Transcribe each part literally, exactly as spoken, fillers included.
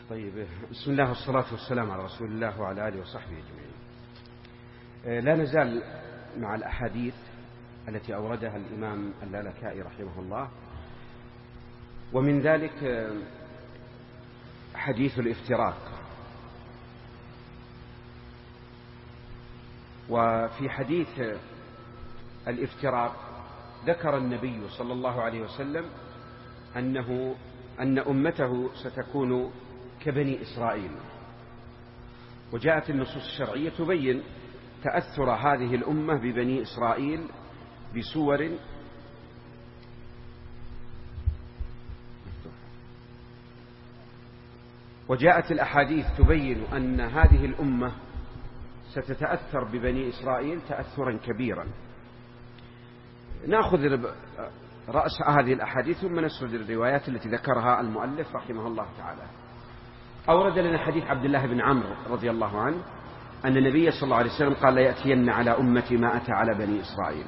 طيب، بسم الله والصلاة والسلام على رسول الله وعلى آله وصحبه أجمعين. لا نزال مع الأحاديث التي أوردها الإمام اللالكائي رحمه الله، ومن ذلك حديث الافتراق. وفي حديث الافتراق ذكر النبي صلى الله عليه وسلم أنه أن أمته ستكون كبني إسرائيل، وجاءت النصوص الشرعية تبين تأثر هذه الأمة ببني إسرائيل بصور وجاءت الأحاديث تبين أن هذه الأمة ستتأثر ببني إسرائيل تأثرا كبيرا. نأخذ رأس هذه الأحاديث ثم نسرد الروايات التي ذكرها المؤلف رحمه الله تعالى. أورد لنا حديث عبد الله بن عمرو رضي الله عنه أن النبي صلى الله عليه وسلم قال: لا يأتين على أمتي ما أتى على بني إسرائيل،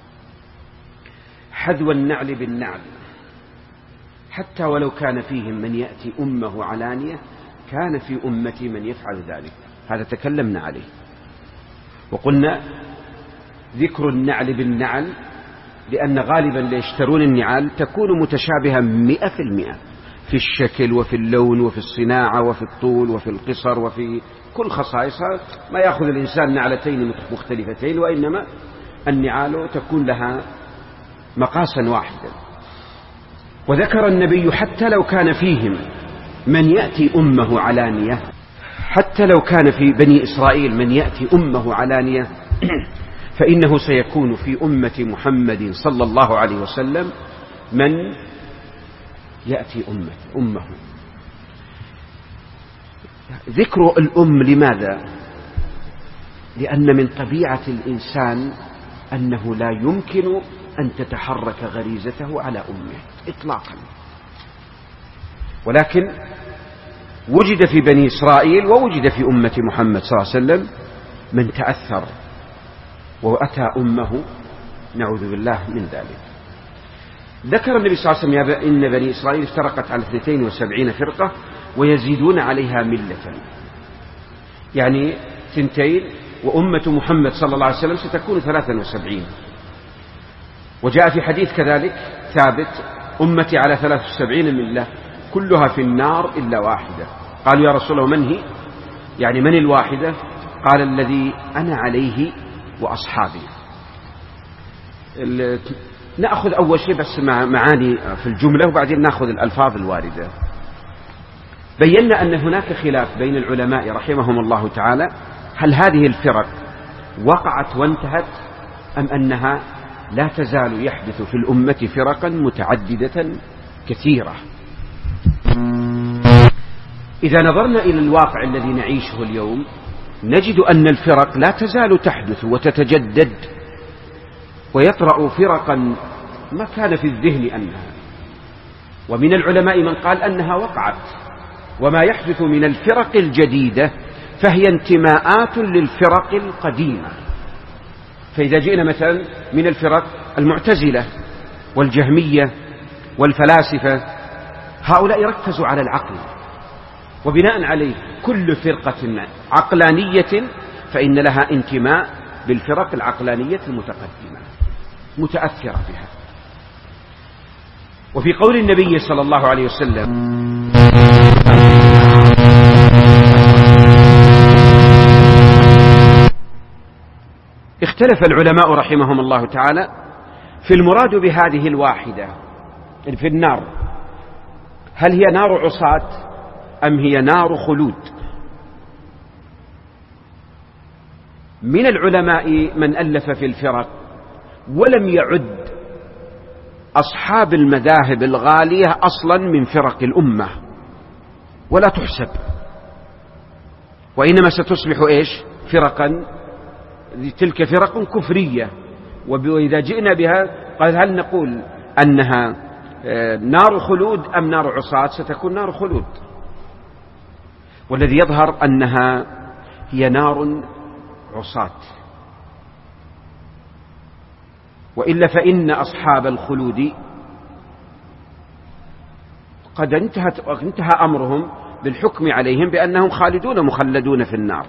حذو النعل بالنعل، حتى ولو كان فيهم من يأتي أمه علانية كان في أمتي من يفعل ذلك. هذا تكلمنا عليه وقلنا ذكر النعل بالنعل لأن غالبا اللي يشترون النعال تكون متشابهة مئة في المئة في الشكل وفي اللون وفي الصناعة وفي الطول وفي القصر وفي كل خصائصها. ما يأخذ الإنسان نعلتين مختلفتين، وإنما النعال تكون لها مقاسا واحدا. وذكر النبي: حتى لو كان فيهم من يأتي أمه علانية، حتى لو كان في بني إسرائيل من يأتي أمه علانية فإنه سيكون في أمة محمد صلى الله عليه وسلم من يأتي أمة أمه. ذكر الأم لماذا؟ لأن من طبيعة الإنسان أنه لا يمكن أن تتحرك غريزته على أمه إطلاقا، ولكن وجد في بني إسرائيل ووجد في أمة محمد صلى الله عليه وسلم من تأثر وأتى أمه، نعوذ بالله من ذلك. ذكر النبي صلى الله عليه وسلم إن بني إسرائيل افترقت على اثنتين وسبعين فرقة ويزيدون عليها ملة، يعني ثنتين، وأمة محمد صلى الله عليه وسلم ستكون ثلاثا وسبعين. وجاء في حديث كذلك ثابت: أمتي على ثلاث وسبعين ملة كلها في النار إلا واحدة. قالوا: يا رسول الله من هي؟ يعني من الواحدة؟ قال: الذي أنا عليه وأصحابي. نأخذ أول شيء بس معاني في الجملة وبعدين نأخذ الألفاظ الواردة. بينا أن هناك خلاف بين العلماء رحمهم الله تعالى: هل هذه الفرق وقعت وانتهت أم أنها لا تزال يحدث في الأمة فرقا متعددة كثيرة؟ إذا نظرنا إلى الواقع الذي نعيشه اليوم نجد أن الفرق لا تزال تحدث وتتجدد، ويطرأ فرقا ما كان في الذهن أنها، ومن العلماء من قال أنها وقعت. وما يحدث من الفرق الجديدة فهي انتماءات للفرق القديمة. فإذا جئنا مثلا من الفرق المعتزلة والجهمية والفلاسفة، هؤلاء ركزوا على العقل، وبناء عليه كل فرقة عقلانية فإن لها انتماء بالفرق العقلانية المتقدمة متأثرة بها. وفي قول النبي صلى الله عليه وسلم: اختلف العلماء رحمهم الله تعالى في المراد بهذه الواحدة في النار، هل هي نار عصاة أم هي نار خلود؟ من العلماء من ألف في الفرق ولم يعد أصحاب المذاهب الغالية أصلا من فرق الأمة ولا تحسب، وإنما ستصبح إيش؟ فرقا، تلك فرق كفرية. وإذا جئنا بها قال: هل نقول أنها نار خلود أم نار عصاة؟ ستكون نار خلود، والذي يظهر أنها هي نار عصاة. وإلا فإن أصحاب الخلود قد انتهت انتهى أمرهم بالحكم عليهم بأنهم خالدون مخلدون في النار.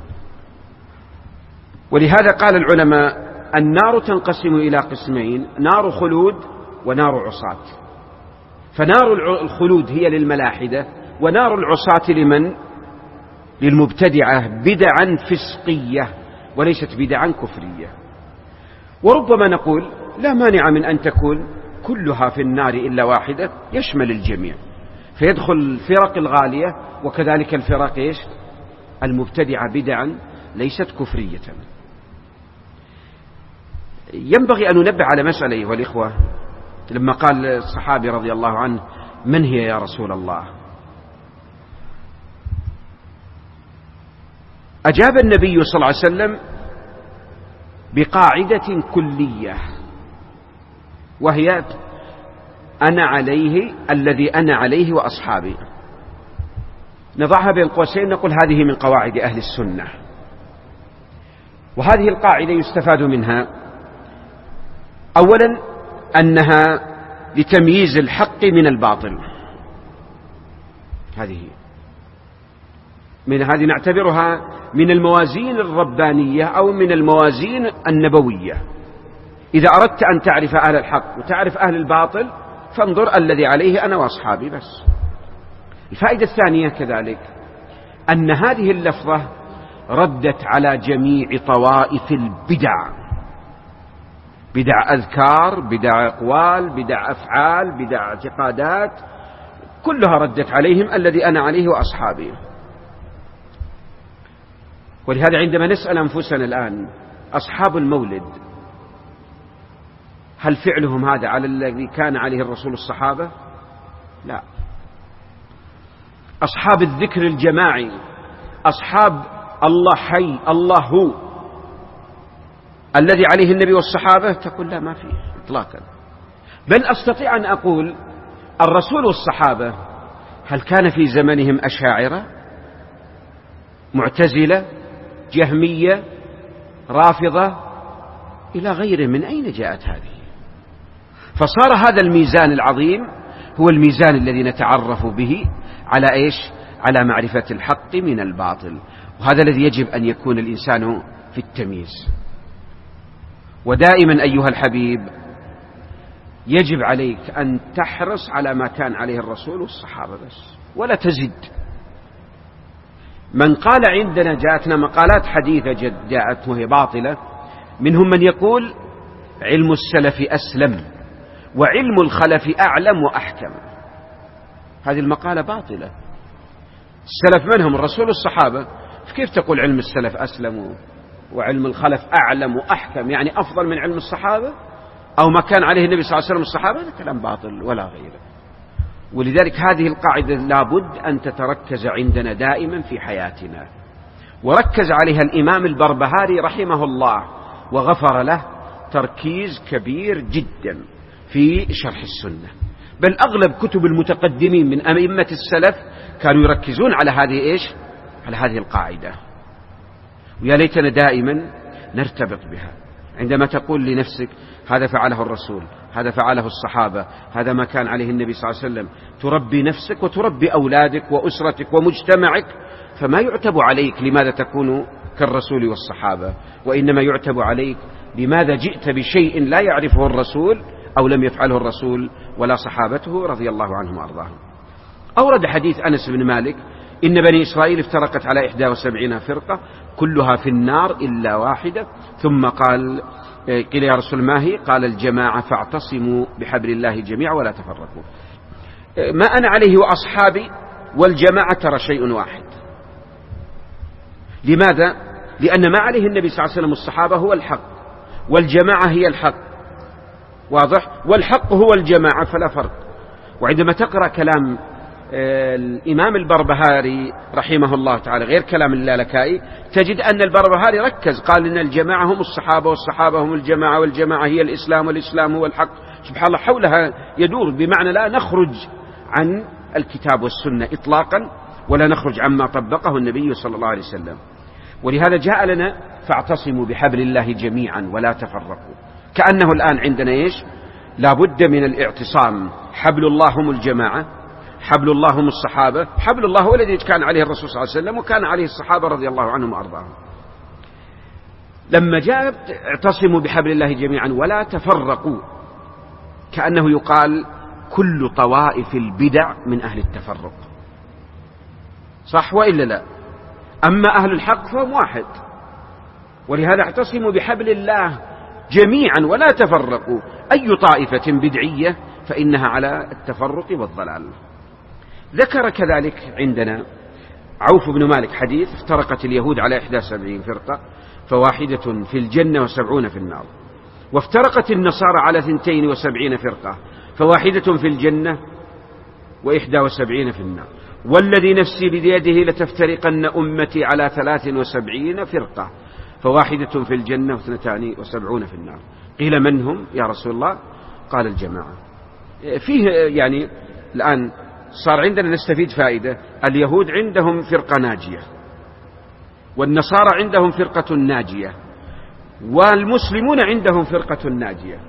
ولهذا قال العلماء النار تنقسم إلى قسمين: نار خلود ونار عصاة. فنار الخلود هي للملاحدة، ونار العصاة لمن؟ للمبتدعة، بدعا فسقية وليست بدعا كفرية. وربما نقول لا مانع من أن تكون كلها في النار إلا واحدة، يشمل الجميع، فيدخل الفرق الغالية وكذلك الفرق إيش؟ المبتدعة بدعا ليست كفرية. ينبغي أن ننبه على مسألة أيها الإخوة. لما قال الصحابي رضي الله عنه: من هي يا رسول الله؟ أجاب النبي صلى الله عليه وسلم بقاعدة كلية، وهي: أنا عليه الذي أنا عليه وأصحابي. نضعها بين قوسين، نقول هذه من قواعد أهل السنة. وهذه القاعدة يستفاد منها أولا أنها لتمييز الحق من الباطل. هذه من هذه نعتبرها من الموازين الربانية أو من الموازين النبوية. إذا أردت أن تعرف أهل الحق وتعرف أهل الباطل فانظر الذي عليه أنا وأصحابي بس. الفائدة الثانية كذلك أن هذه اللفظة ردت على جميع طوائف البدع، بدع أذكار، بدع أقوال، بدع أفعال، بدع اعتقادات، كلها ردت عليهم الذي أنا عليه وأصحابي. ولهذا عندما نسأل أنفسنا الآن أصحاب المولد هل فعلهم هذا على الذي كان عليه الرسول الصحابة؟ لا. أصحاب الذكر الجماعي، أصحاب الله حي الله هو الذي عليه النبي والصحابة، تقول لا، ما فيه إطلاقا. بل أستطيع أن أقول الرسول والصحابة هل كان في زمنهم أشاعرة، معتزلة، جهمية، رافضة، إلى غيره؟ من أين جاءت هذه؟ فصار هذا الميزان العظيم هو الميزان الذي نتعرف به على إيش؟ على معرفة الحق من الباطل. وهذا الذي يجب أن يكون الإنسان في التمييز. ودائما أيها الحبيب يجب عليك أن تحرص على ما كان عليه الرسول والصحابة بس، ولا تزد. من قال عندنا جاءتنا مقالات حديثة جد جاءت وهي باطلة، منهم من يقول علم السلف أسلم وعلم الخلف أعلم وأحكم. هذه المقالة باطلة. السلف منهم الرسول والصحابة، كيف تقول علم السلف أسلم وعلم الخلف أعلم وأحكم؟ يعني أفضل من علم الصحابة أو ما كان عليه النبي صلى الله عليه وسلم الصحابة؟ هذا كلام باطل ولا غيره. ولذلك هذه القاعدة لابد أن تتركز عندنا دائما في حياتنا، وركز عليها الإمام البربهاري رحمه الله وغفر له تركيز كبير جدا في شرح السنة. بل أغلب كتب المتقدمين من أئمة السلف كانوا يركزون على هذه إيش؟ على هذه القاعدة. ويا ليتنا دائما نرتبط بها. عندما تقول لنفسك هذا فعله الرسول، هذا فعله الصحابة، هذا ما كان عليه النبي صلى الله عليه وسلم، تربي نفسك وتربي أولادك وأسرتك ومجتمعك، فما يعتب عليك لماذا تكون كالرسول والصحابة، وإنما يعتب عليك لماذا جئت بشيء لا يعرفه الرسول أو لم يفعله الرسول ولا صحابته رضي الله عنهم وأرضاهم. أورد حديث أنس بن مالك: إن بني إسرائيل افترقت على إحدى وسبعين فرقة كلها في النار إلا واحدة. ثم قال: قيل يا رسول ما هي؟ قال: الجماعة، فاعتصموا بحبل الله جميعا ولا تفرقوا. ما أنا عليه وأصحابي والجماعة ترى شيء واحد. لماذا؟ لأن ما عليه النبي صلى الله عليه وسلم الصحابة هو الحق، والجماعة هي الحق، واضح؟ والحق هو الجماعة، فلا فرق. وعندما تقرأ كلام الإمام البربهاري رحمه الله تعالى غير كلام اللالكائي، تجد أن البربهاري ركز، قال إن الجماعة هم الصحابة والصحابة هم الجماعة والجماعة هي الإسلام والإسلام هو الحق. سبحان الله، حولها يدور، بمعنى لا نخرج عن الكتاب والسنة إطلاقا ولا نخرج عما طبقه النبي صلى الله عليه وسلم. ولهذا جاء لنا: فاعتصموا بحبل الله جميعا ولا تفرقوا. كأنه الآن عندنا إيش؟ لا بد من الاعتصام. حبل الله هم الجماعة، حبل الله هم الصحابة، حبل الله هو الذي كان عليه الرسول صلى الله عليه وسلم وكان عليه الصحابة رضي الله عنهم وأرضاهم. لما جاء اعتصموا بحبل الله جميعا ولا تفرقوا، كأنه يقال كل طوائف البدع من أهل التفرق، صح وإلا لا؟ أما أهل الحق فهم واحد، ولهذا اعتصموا بحبل الله جميعا ولا تفرقوا. أي طائفة بدعية فإنها على التفرق والضلال. ذكر كذلك عندنا عوف بن مالك حديث: افترقت اليهود على إحدى وسبعين فرقة فواحدة في الجنة وسبعون في النار، وافترقت النصارى على ثنتين وسبعين فرقة فواحدة في الجنة وإحدى وسبعين في النار، والذي نفسي بيده لتفترقن أمتي على ثلاث وسبعين فرقة فواحدة في الجنة واثنتان وسبعون في النار. قيل من هم يا رسول الله؟ قال الجماعة. فيه يعني الآن صار عندنا نستفيد فائدة. اليهود عندهم فرقة ناجية، والنصارى عندهم فرقة ناجية، والمسلمون عندهم فرقة ناجية،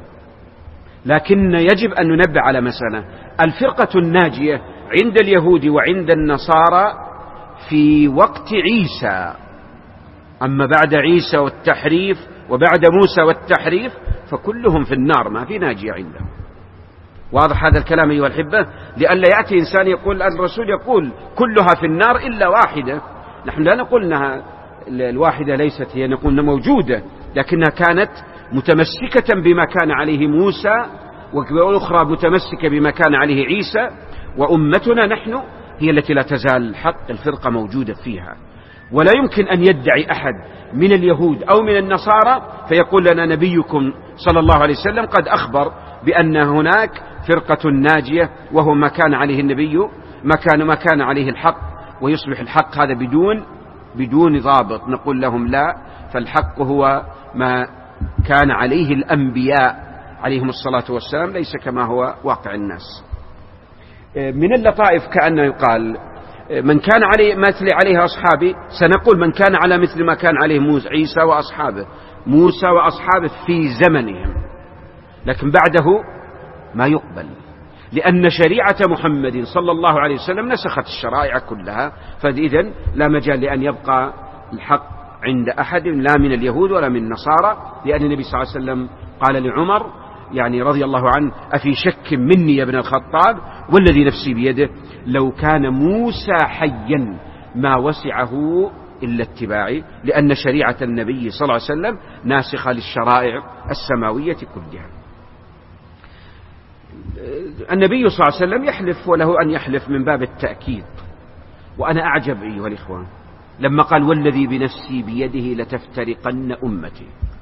لكن يجب أن ننبه على مسألة: الفرقة الناجية عند اليهود وعند النصارى في وقت عيسى، أما بعد عيسى والتحريف وبعد موسى والتحريف فكلهم في النار، ما في ناجية عندهم. واضح هذا الكلام أيها الأحبة؟ لئلا يأتي إنسان يقول الرسول يقول كلها في النار إلا واحدة. نحن لا نقول أنها الواحدة ليست هي، نقول أنها موجودة لكنها كانت متمسكة بما كان عليه موسى، والأخرى متمسكة بما كان عليه عيسى، وأمتنا نحن هي التي لا تزال الحق الفرقة موجودة فيها. ولا يمكن أن يدعي أحد من اليهود أو من النصارى فيقول لنا نبيكم صلى الله عليه وسلم قد أخبر بأن هناك فرقة ناجية، وهو ما كان عليه النبي، ما كان ما كان عليه الحق، ويصبح الحق هذا بدون بدون ضابط. نقول لهم لا، فالحق هو ما كان عليه الأنبياء عليهم الصلاة والسلام، ليس كما هو واقع الناس. من اللطائف كأنه يقال من كان عليه مثل عليه أصحابي، سنقول من كان على مثل ما كان عليه موسى عيسى وأصحابه، موسى وأصحابه في زمنهم، لكن بعده ما يقبل، لأن شريعة محمد صلى الله عليه وسلم نسخت الشرائع كلها، فإذن لا مجال لأن يبقى الحق عند أحد لا من اليهود ولا من النصارى، لأن النبي صلى الله عليه وسلم قال لعمر يعني رضي الله عنه: أفي شك مني يا ابن الخطاب والذي نفسي بيده لو كان موسى حيا ما وسعه إلا اتباعي، لأن شريعة النبي صلى الله عليه وسلم ناسخة للشرائع السماوية كلها. النبي صلى الله عليه وسلم يحلف وله أن يحلف من باب التأكيد، وأنا أعجب أيها الإخوان لما قال: والذي بنفسي بيده لتفترقن أمتي.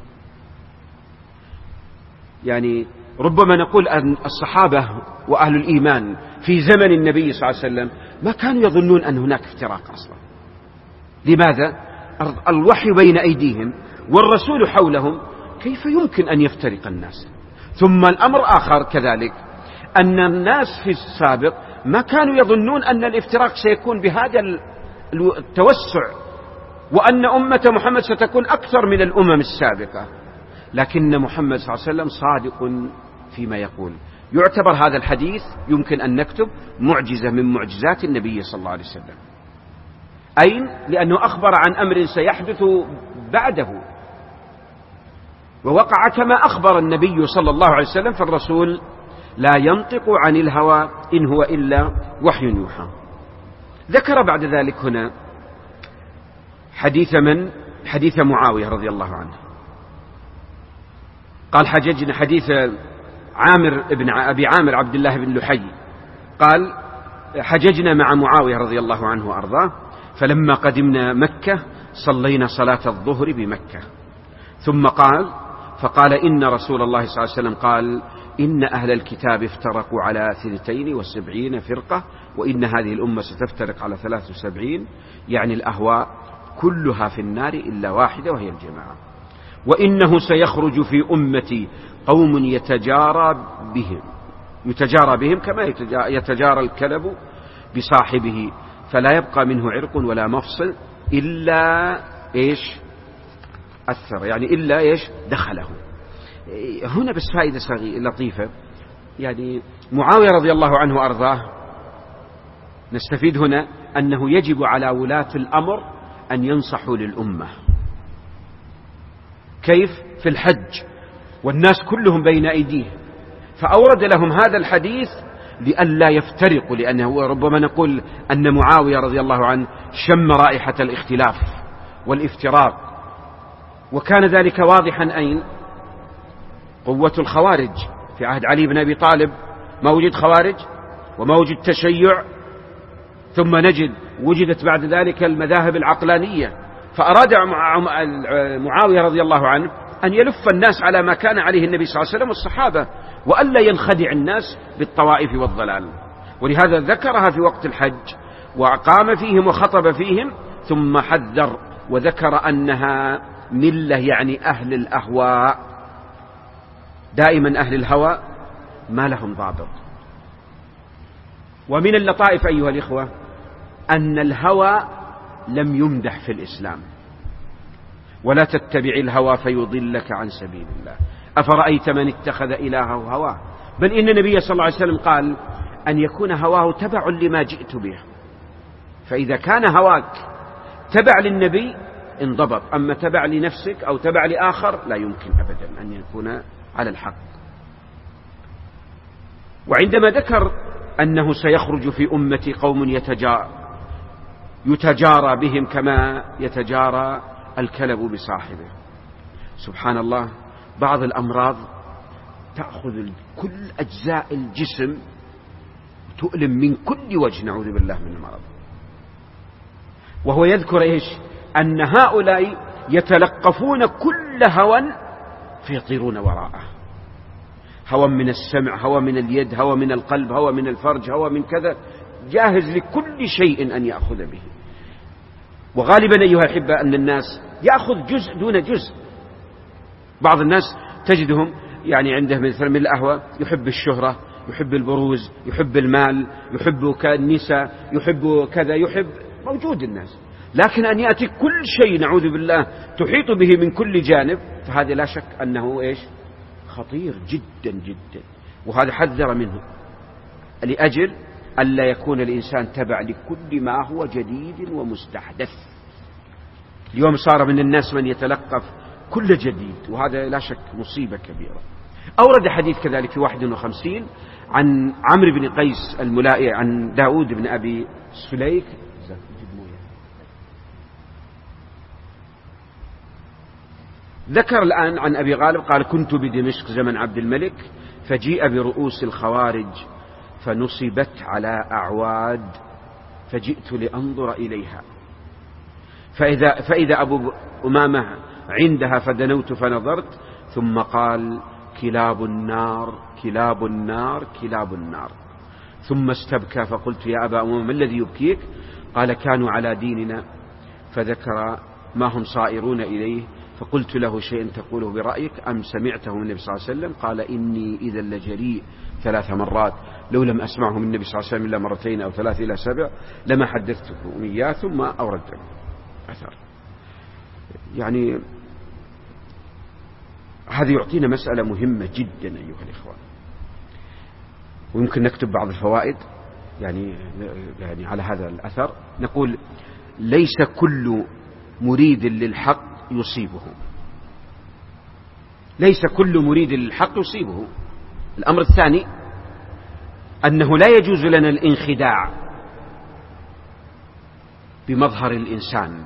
يعني ربما نقول أن الصحابة وأهل الإيمان في زمن النبي صلى الله عليه وسلم ما كانوا يظنون أن هناك افتراق أصلا. لماذا؟ الوحي بين أيديهم والرسول حولهم، كيف يمكن أن يفترق الناس؟ ثم الأمر آخر كذلك، أن الناس في السابق ما كانوا يظنون أن الافتراق سيكون بهذا التوسع، وأن أمة محمد ستكون أكثر من الأمم السابقة، لكن محمد صلى الله عليه وسلم صادق فيما يقول. يعتبر هذا الحديث يمكن أن نكتب معجزة من معجزات النبي صلى الله عليه وسلم. أين؟ لأنه أخبر عن أمر سيحدث بعده، ووقع كما أخبر النبي صلى الله عليه وسلم، فالرسول لا ينطق عن الهوى إن هو إلا وحي يوحى. ذكر بعد ذلك هنا حديث من؟ حديث معاوية رضي الله عنه. قال: حججنا، حديث عامر ابن أبي عامر عبد الله بن لحي قال: حججنا مع معاوية رضي الله عنه وأرضاه، فلما قدمنا مكة صلينا صلاة الظهر بمكة، ثم قال فقال: إن رسول الله صلى الله عليه وسلم قال: إن أهل الكتاب افترقوا على ثنتين وسبعين فرقة، وإن هذه الأمة ستفترق على ثلاث وسبعين، يعني الأهواء كلها في النار إلا واحدة وهي الجماعة، وإنه سيخرج في أمتي قوم يتجارى بهم يتجارى بهم كما يتجارى الكلب بصاحبه، فلا يبقى منه عرق ولا مفصل إلا إيش أثر، يعني إلا إيش دخله. هنا بس فائدة لطيفة، يعني معاوية رضي الله عنه وأرضاه نستفيد هنا أنه يجب على ولاة الأمر أن ينصحوا للأمة. كيف؟ في الحج والناس كلهم بين أيديه، فأورد لهم هذا الحديث لئلا يفترقوا، لأنه ربما نقول أن معاوية رضي الله عنه شم رائحة الاختلاف والافتراق، وكان ذلك واضحا أين؟ قوة الخوارج في عهد علي بن أبي طالب، ما وجد خوارج وما وجد تشيع، ثم نجد وجدت بعد ذلك المذاهب العقلانية، فأراد معاوية رضي الله عنه أن يلف الناس على ما كان عليه النبي صلى الله عليه وسلم والصحابة، وألا ينخدع الناس بالطوائف والضلال، ولهذا ذكرها في وقت الحج وقام فيهم وخطب فيهم، ثم حذر وذكر أنها ملة، يعني أهل الأهواء. دائما أهل الهوى ما لهم ضابط. ومن اللطائف أيها الإخوة أن الهوى لم يمدح في الإسلام، ولا تتبع الهوى فيضلك عن سبيل الله، أفرأيت من اتخذ إلهه هواه، بل إن النبي صلى الله عليه وسلم قال أن يكون هواه تبع لما جئت به، فإذا كان هواك تبع للنبي انضبط، أما تبع لنفسك أو تبع لآخر لا يمكن أبدا أن يكون على الحق. وعندما ذكر أنه سيخرج في أمتي قوم يتجارى, يتجارى بهم كما يتجارى الكلب بصاحبه، سبحان الله، بعض الأمراض تأخذ كل أجزاء الجسم تؤلم من كل وجه، نعوذ بالله من المرض. وهو يذكر إيش؟ أن هؤلاء يتلقفون كل هوى فيطيرون وراءه، هوى من السمع، هوى من اليد، هوى من القلب، هوى من الفرج، هوى من كذا، جاهز لكل شيء أن يأخذ به. وغالبا أيها الأحبة أن الناس يأخذ جزء دون جزء. بعض الناس تجدهم يعني عنده مثلا من الأهوى يحب الشهرة، يحب البروز، يحب المال، يحب النساء، يحب كذا، يحب، موجود الناس، لكن أن يأتي كل شيء نعوذ بالله تحيط به من كل جانب، فهذا لا شك أنه إيش؟ خطير جدا جدا. وهذا حذر منه لأجل ألا يكون الإنسان تبع لكل ما هو جديد ومستحدث. اليوم صار من الناس من يتلقف كل جديد، وهذا لا شك مصيبة كبيرة. أورد حديث كذلك في واحد وخمسين عن عمرو بن قيس الملائي عن داود بن أبي سليك، ذكر الآن عن أبي غالب قال: كنت بدمشق زمن عبد الملك، فجيء برؤوس الخوارج فنصبت على أعواد، فجئت لأنظر إليها، فإذا, فإذا أبو أمامة عندها، فدنوت فنظرت، ثم قال: كلاب النار كلاب النار كلاب النار. ثم استبكى، فقلت: يا أبا أمامة ما الذي يبكيك؟ قال: كانوا على ديننا. فذكر ما هم صائرون إليه، فقلت له: شيء تقوله برأيك أم سمعته من النبي صلى الله عليه وسلم؟ قال: إني إذا لجريء ثلاث مرات، لو لم أسمعه من النبي صلى الله عليه وسلم إلا مرتين أو ثلاث إلى سبع لما حدثتكم إياه. ثم أورد أثر. يعني هذا يعطينا مسألة مهمة جدا أيها الإخوان، ويمكن نكتب بعض الفوائد يعني, يعني على هذا الأثر. نقول: ليس كل مريد للحق يصيبه، ليس كل مريد للحق يصيبه. الأمر الثاني أنه لا يجوز لنا الانخداع بمظهر الإنسان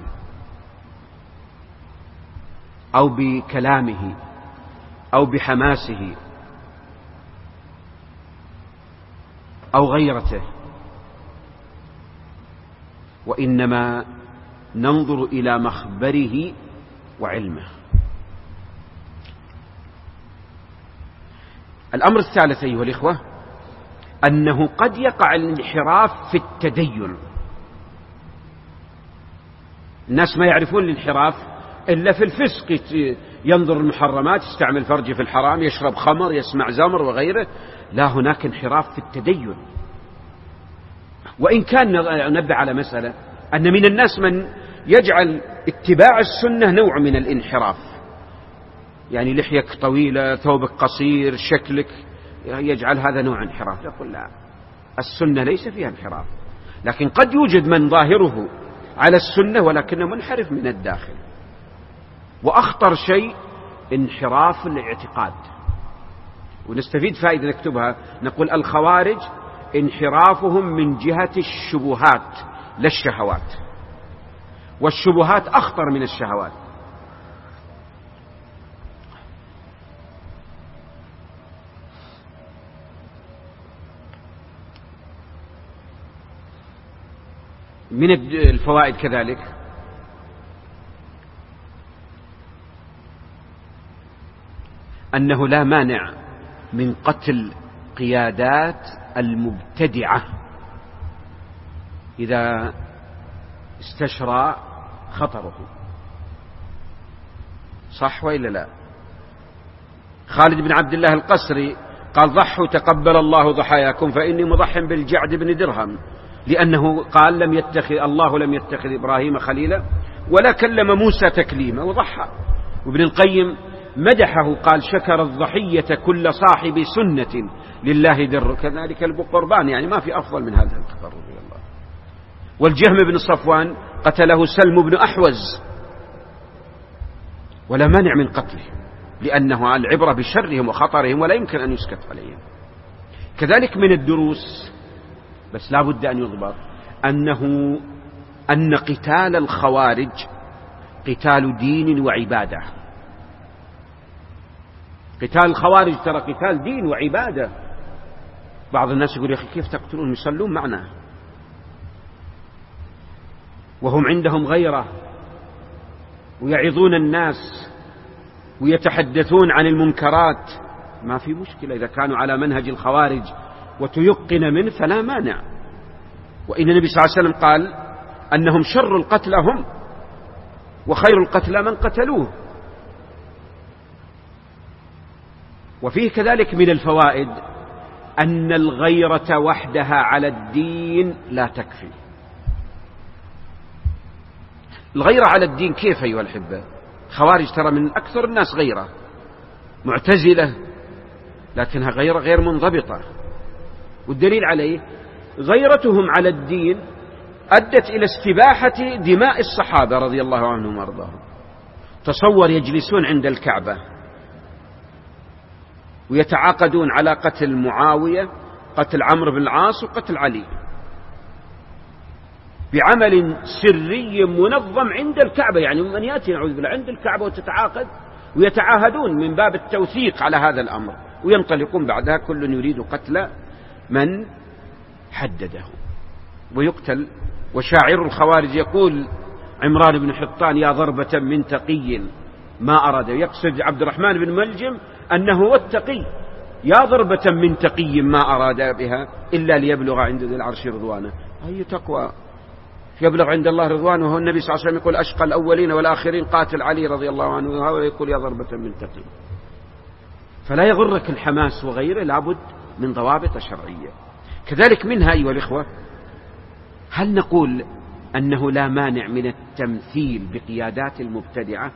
أو بكلامه أو بحماسه أو غيرته، وإنما ننظر إلى مخبره وعلمه. الأمر الثالث أيها الإخوة أنه قد يقع الانحراف في التدين. الناس ما يعرفون الانحراف إلا في الفسق، ينظر المحرمات، يستعمل فرجه في الحرام، يشرب خمر، يسمع زمر وغيره. لا، هناك انحراف في التدين. وإن كان ننبه على مسألة أن من الناس من يجعل اتباع السنة نوع من الانحراف، يعني لحيك طويلة، ثوبك قصير، شكلك، يجعل هذا نوع انحراف. يقول: لا، السنة ليس فيها انحراف. لكن قد يوجد من ظاهره على السنة ولكنه منحرف من الداخل. وأخطر شيء انحراف الاعتقاد، ونستفيد فائدة نكتبها، نقول الخوارج انحرافهم من جهة الشبهات لا الشهوات، والشبهات أخطر من الشهوات. من الفوائد كذلك أنه لا مانع من قتل قيادات المبتدعة إذا استشرى خطره. صح وإلا لا؟ خالد بن عبد الله القسري قال ضحوا تقبل الله ضحاياكم فإني مضح بالجعد بن درهم، لأنه قال لم يتخذ الله لم يتخذ إبراهيم خليلا ولا كلم موسى تكليما وضحى. وابن القيم مدحه قال شكر الضحية كل صاحب سنة لله در، كذلك القربان، يعني ما في أفضل من هذا التقرب إلى الله. والجهم بن صفوان قتله سلم بن أحوز ولا مانع من قتله، لأنه العبرة بشرهم وخطرهم ولا يمكن أن يسكت عليهم. كذلك من الدروس، بس لا بد أن يضبط، أنه أن قتال الخوارج قتال دين وعبادة. قتال الخوارج ترى قتال دين وعبادة. بعض الناس يقول يا أخي كيف تقتلون يصلون معنا وهم عندهم غيرة ويعظون الناس ويتحدثون عن المنكرات، ما في مشكلة إذا كانوا على منهج الخوارج وتيقن منه فلا مانع. وإن النبي صلى الله عليه وسلم قال أنهم شر القتلى هم وخير القتلى من قتلوه. وفيه كذلك من الفوائد أن الغيرة وحدها على الدين لا تكفي. الغيرة على الدين كيف أيها الأحبة؟ خوارج ترى من أكثر الناس غيرة، معتزلة لكنها غيرة غير منضبطة، والدليل عليه غيرتهم على الدين أدت إلى استباحة دماء الصحابة رضي الله عنهم وارضاهم. تصور يجلسون عند الكعبة ويتعاقدون على قتل معاوية، قتل عمرو بن العاص، وقتل علي بعمل سري منظم عند الكعبة. يعني من يأتي نعوذ بالله عند الكعبة وتتعاقد ويتعاهدون من باب التوثيق على هذا الأمر، وينطلقون بعدها كل يريد قتل من حدده ويقتل. وشاعر الخوارج يقول عمران بن حطان يا ضربة من تقي ما أراد، يقصد عبد الرحمن بن ملجم أنه هو التقي، يا ضربة من تقي ما أراد بها إلا ليبلغ عند ذي العرش رضوانه. أي تقوى يبلغ عند الله رضوانه؟ وهو النبي صلى الله عليه وسلم يقول أشقى الأولين والآخرين قاتل علي رضي الله عنه، وهو يقول يا ضربة من تقي. فلا يغرك الحماس وغيره، لابد من ضوابط شرعية. كذلك منها أيها الإخوة، هل نقول أنه لا مانع من التمثيل بقيادات المبتدعة؟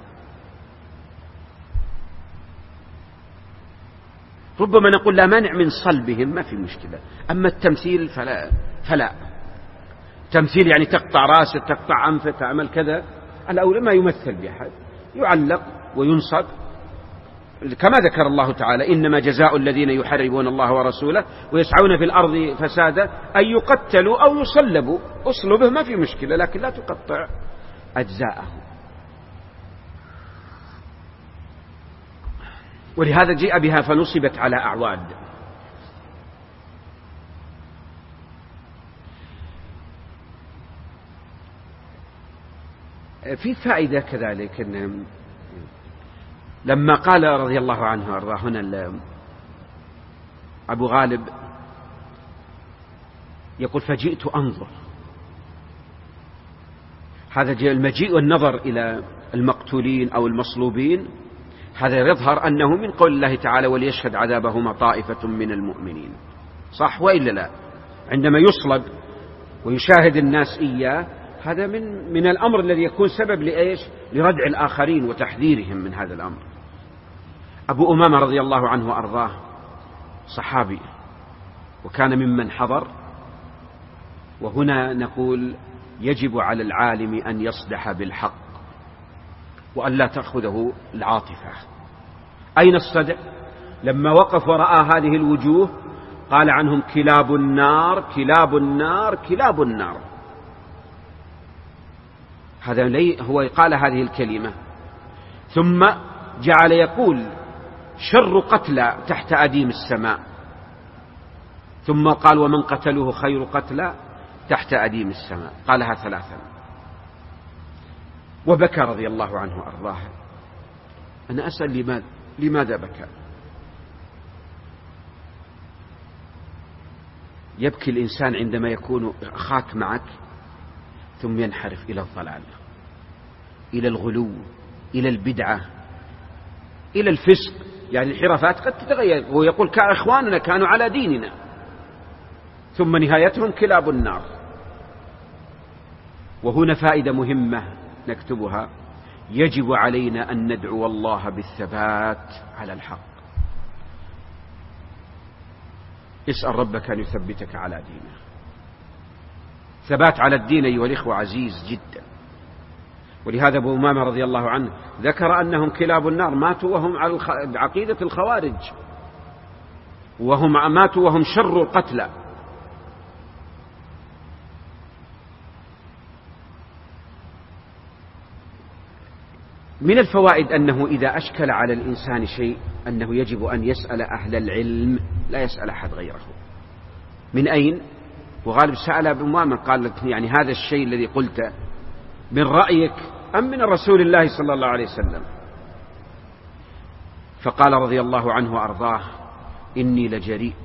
ربما نقول لا مانع من صلبهم، ما في مشكلة، أما التمثيل فلا فلا تمثيل يعني تقطع راسه، تقطع أنفه، تعمل كذا، الأولى ما يمثل بأحد، يعلق وينصب كما ذكر الله تعالى إنما جزاء الذين يحاربون الله ورسوله ويسعون في الأرض فسادا أن يقتلوا أو يصلبوا. أصلبه ما في مشكلة، لكن لا تقطع أجزاءه. ولهذا جاء بها فنصبت على أعواد. في فائدة كذلك إن لما قال رضي الله عنه وارضاه هنا أبو غالب يقول فجئت أنظر، هذا المجيء والنظر إلى المقتولين أو المصلوبين هذا يظهر أنه من قول الله تعالى وليشهد عذابهما طائفة من المؤمنين. صح وإلا لا؟ عندما يصلب ويشاهد الناس إياه هذا من من الأمر الذي يكون سبب لإيش؟ لردع الآخرين وتحذيرهم من هذا الأمر. أبو أمامة رضي الله عنه وأرضاه صحابي وكان ممن حضر وهنا نقول يجب على العالم أن يصدح بالحق وأن لا تأخذه العاطفة. أين الصدع؟ لما وقف ورأى هذه الوجوه قال عنهم كلاب النار كلاب النار كلاب النار. هذا هو قال هذه الكلمة، ثم جعل يقول شر قتلى تحت أديم السماء، ثم قال ومن قتلوه خير قتلى تحت أديم السماء. قالها ثلاثا وبكى رضي الله عنه وأرضاه. أنا أسأل لماذا, لماذا بكى؟ يبكي الإنسان عندما يكون أخاك معك ثم ينحرف إلى الضلال، إلى الغلو، إلى البدعة، إلى الفسق. يعني الحرافات قد تتغير، ويقول كإخواننا كانوا على ديننا، ثم نهايتهم كلاب النار. وهنا فائدة مهمة نكتبها: يجب علينا أن ندعو الله بالثبات على الحق. اسأل ربك أن يثبتك على دينه. ثبات على الدين أيها الإخوة عزيز جدا. ولهذا أبو أمامة رضي الله عنه ذكر أنهم كلاب النار، ماتوا وهم على عقيدة الخوارج، وهم ماتوا وهم شر القتلى. من الفوائد أنه إذا أشكل على الإنسان شيء أنه يجب أن يسأل أهل العلم، لا يسأل أحد غيره. من أين؟ وغالب سأل أبو أمامة قال لك يعني هذا الشيء الذي قلته من رأيك أم من رسول الله صلى الله عليه وسلم؟ فقال رضي الله عنه وأرضاه: إني لجريء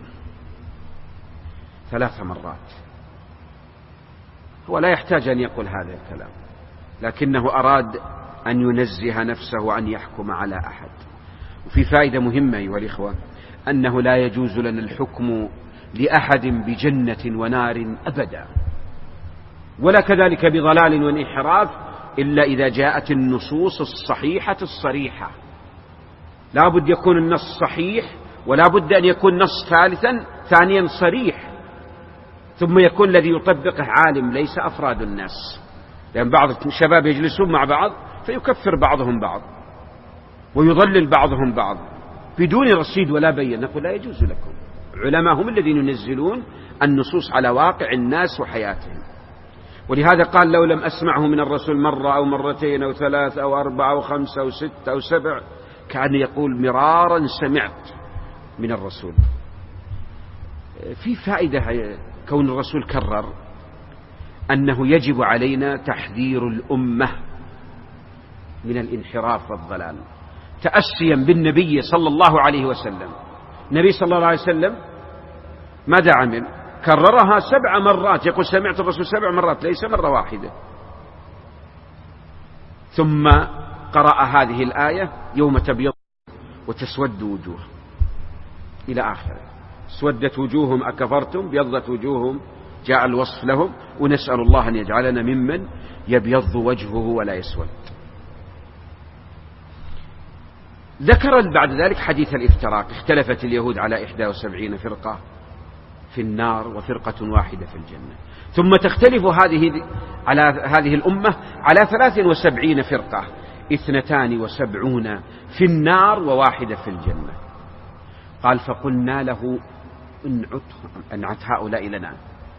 ثلاث مرات. هو لا يحتاج أن يقول هذا الكلام، لكنه أراد أن ينزه نفسه وأن يحكم على أحد. وفي فائدة مهمة أيها الإخوة، أنه لا يجوز لنا الحكم لأحد بجنة ونار أبدا، ولا كذلك بضلال وانحراف، إلا إذا جاءت النصوص الصحيحة الصريحة. لا بد يكون النص صحيح، ولا بد أن يكون نص ثالثا ثانيا صريح، ثم يكون الذي يطبقه عالم ليس أفراد الناس. لأن بعض الشباب يجلسون مع بعض فيكفر بعضهم بعض ويضلل بعضهم بعض بدون رصيد ولا بين. نقول لا يجوز لكم. علماء هم الذين ينزلون النصوص على واقع الناس وحياتهم. ولهذا قال: لو لم أسمعه من الرسول مرة أو مرتين أو ثلاث أو أربعة أو خمسة أو ستة أو سبع، كان يقول مرارا سمعت من الرسول. في فائدة كون الرسول كرر أنه يجب علينا تحذير الأمة من الانحراف والضلال، تأسيا بالنبي صلى الله عليه وسلم. النبي صلى الله عليه وسلم ماذا عمل؟ كررها سبع مرات، يقول سمعت الرسول سبع مرات، ليس مرة واحدة. ثم قرأ هذه الآية: يوم تبيض وتسود وجوه، إلى آخره. سودت وجوههم أكفرتم، بيضت وجوههم، جاء الوصف لهم. ونسأل الله أن يجعلنا ممن يبيض وجهه ولا يسود. ذكر بعد ذلك حديث الافتراق: اختلفت اليهود على إحدى وسبعين فرقة في النار وفرقة واحدة في الجنة. ثم تختلف هذه على هذه الأمة على ثلاث وسبعين فرقة، اثنتان وسبعون في النار وواحدة في الجنة. قال: فقلنا له انعت هؤلاء لنا،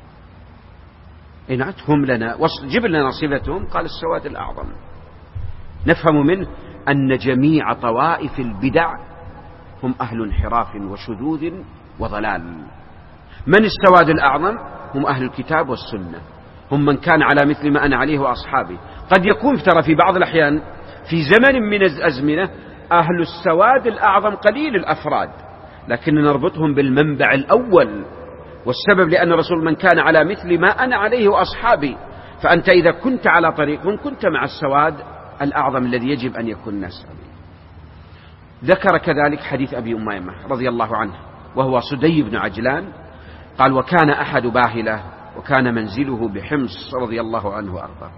انعتهم لنا، جب لنا صفتهم. قال: السواد الأعظم. نفهم منه أن جميع طوائف البدع هم أهل انحراف وشذوذ وضلال. من السواد الأعظم؟ هم أهل الكتاب والسنة، هم من كان على مثل ما أنا عليه وأصحابي. قد يكون ترى في بعض الأحيان في زمن من الأزمنة أهل السواد الأعظم قليل الأفراد، لكن نربطهم بالمنبع الأول، والسبب لأن الرسول من كان على مثل ما أنا عليه وأصحابي. فأنت إذا كنت على طريقهم كنت مع السواد الأعظم الذي يجب أن يكون الناس عليه. ذكر كذلك حديث أبي أمامة رضي الله عنه، وهو سدي بن عجلان، قال: وكان أحد باهلة وكان منزله بحمص، رضي الله عنه وأرضاه.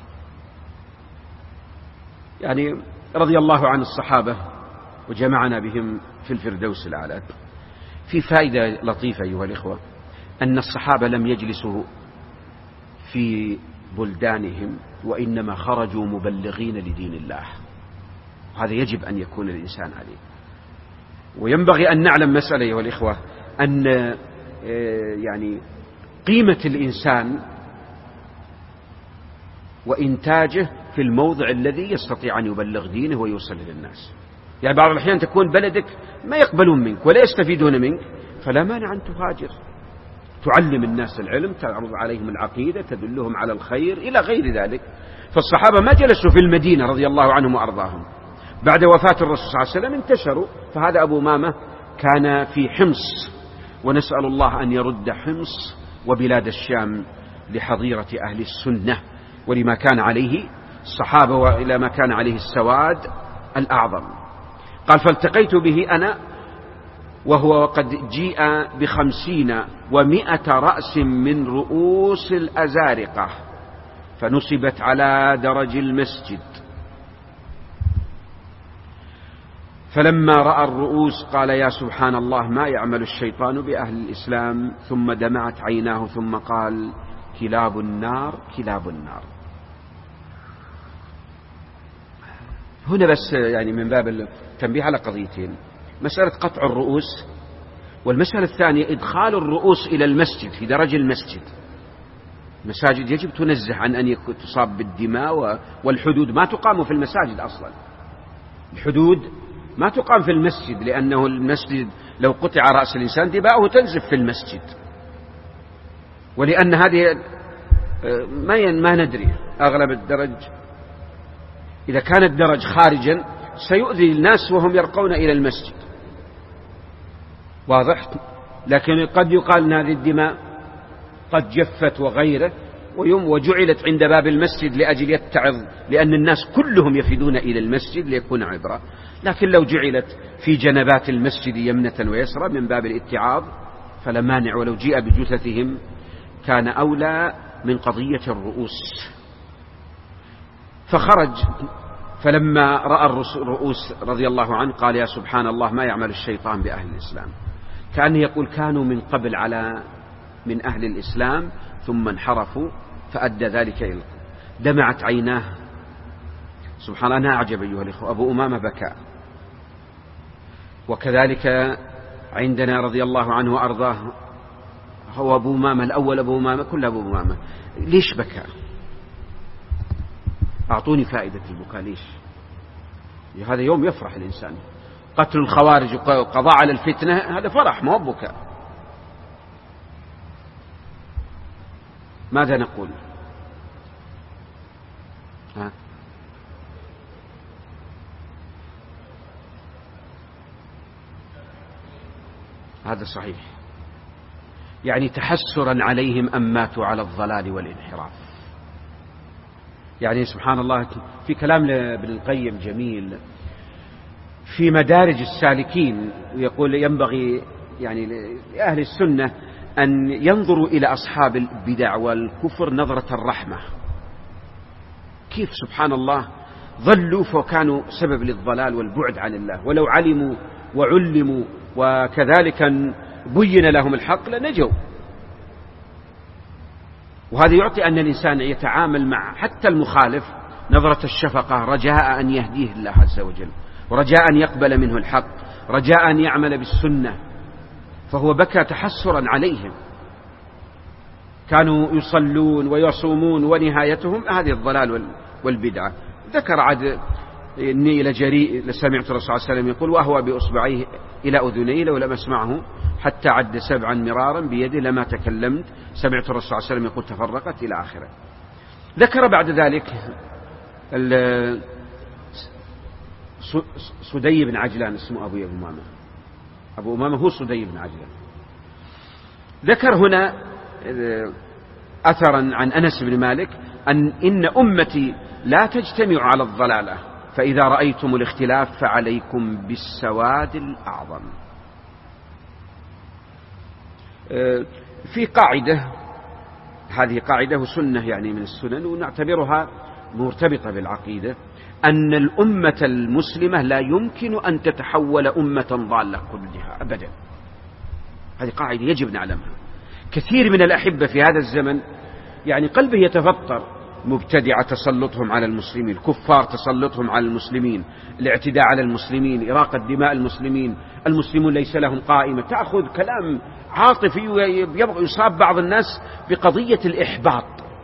يعني رضي الله عن الصحابة وجمعنا بهم في الفردوس الأعلى. في فائدة لطيفة أيها الإخوة، أن الصحابة لم يجلسوا في بلدانهم، وإنما خرجوا مبلغين لدين الله. هذا يجب أن يكون الإنسان عليه. وينبغي أن نعلم مسألة أيها الإخوة، أن يعني قيمة الإنسان وإنتاجه في الموضع الذي يستطيع أن يبلغ دينه ويوصل للناس. يعني بعض الأحيان تكون بلدك ما يقبلون منك ولا يستفيدون منك، فلا مانع أن تهاجر، تعلم الناس العلم، تعرض عليهم العقيدة، تدلهم على الخير إلى غير ذلك. فالصحابة ما جلسوا في المدينة رضي الله عنهم وأرضاهم، بعد وفاة الرسول صلى الله عليه وسلم انتشروا. فهذا أبو أمامة كان في حمص، ونسأل الله أن يرد حمص وبلاد الشام لحظيرة أهل السنة ولما كان عليه الصحابة وإلى ما كان عليه السواد الأعظم. قال: فالتقيت به أنا وهو قد جيء بخمسين ومائة رأس من رؤوس الأزارقة فنصبت على درج المسجد، فلما رأى الرؤوس قال: يا سبحان الله، ما يعمل الشيطان بأهل الإسلام. ثم دمعت عيناه ثم قال: كلاب النار كلاب النار. هنا بس يعني من باب التنبيه على قضيتين: مسألة قطع الرؤوس، والمسألة الثانية إدخال الرؤوس إلى المسجد في درج المسجد. المساجد يجب تنزه عن أن تصاب بالدماء، والحدود ما تقام في المساجد أصلا. الحدود ما تقام في المسجد، لأنه المسجد لو قطع رأس الإنسان دماؤه تنزف في المسجد، ولأن هذه ما ما ندري أغلب الدرج إذا كان الدرج خارجا سيؤذي الناس وهم يرقون إلى المسجد، واضح؟ لكن قد يقال أن هذه الدماء قد جفت وغيره وجعلت عند باب المسجد لأجل يتعظ، لأن الناس كلهم يفدون إلى المسجد ليكون عبرة. لكن لو جعلت في جنبات المسجد يمنة ويسرى من باب الاتعاظ فلا مانع، ولو جيء بجثثهم كان أولى من قضية الرؤوس. فخرج، فلما رأى الرؤوس رضي الله عنه قال: يا سبحان الله، ما يعمل الشيطان بأهل الإسلام. كأنه يقول: كانوا من قبل على من أهل الإسلام ثم انحرفوا فأدى ذلك إلى. دمعت عيناه. سبحان الله، أنا أعجب أيها الإخوة، أبو أمامة بكى. وكذلك عندنا رضي الله عنه وأرضاه هو أبو أمامة الأول، أبو أمامة كل أبو أمامة. ليش بكى؟ أعطوني فائدة البكاء ليش؟ هذا يوم يفرح الإنسان. قتل الخوارج وقضاء على الفتنة هذا فرح، ما هو بكاء. ماذا نقول؟ ها؟ هذا صحيح، يعني تحسرا عليهم أن ماتوا على الضلال والانحراف. يعني سبحان الله، في كلام لابن القيم جميل في مدارج السالكين، ويقول ينبغي يعني لأهل السنة أن ينظروا إلى أصحاب البدع والكفر نظرة الرحمة. كيف سبحان الله ظلوا فكانوا سبب للضلال والبعد عن الله، ولو علموا وعلموا وكذلك بين لهم الحق لنجوا. وهذا يعطي أن الإنسان يتعامل مع حتى المخالف نظرة الشفقة، رجاء أن يهديه الله عز وجل، ورجاء أن يقبل منه الحق، رجاء أن يعمل بالسنة. فهو بكى تحسرا عليهم، كانوا يصلون ويصومون ونهايتهم هذه الضلال والبدعة. ذكر عد إني لجريء لسمعت الرسول صلى الله عليه وسلم يقول: وهو بأصبعيه إلى أذنيه لو لم أسمعه حتى عد سبعا مرارا بيده لما تكلمت. سمعت الرسول صلى الله عليه وسلم يقول: تفرقت إلى آخره. ذكر بعد ذلك صدي بن عجلان، اسمه أبو أمامة، أبو أمامة هو صدي بن عجلان. ذكر هنا أثرا عن أنس بن مالك أن إن أمتي لا تجتمع على الضلالة، فإذا رأيتم الاختلاف فعليكم بالسواد الأعظم. في قاعدة، هذه قاعدة وسنة يعني من السنن ونعتبرها مرتبطة بالعقيدة، أن الأمة المسلمة لا يمكن أن تتحول أمة ضالة كلها أبدا. هذه قاعدة يجب نعلمها. كثير من الأحبة في هذا الزمن يعني قلبه يتفطر. مبتدعة تسلطهم على المسلمين، الكفار تسلطهم على المسلمين، الاعتداء على المسلمين، إراقة دماء المسلمين، المسلمون ليس لهم قائمة. تأخذ كلام عاطفي ويبغى يصاب بعض الناس بقضية الإحباط.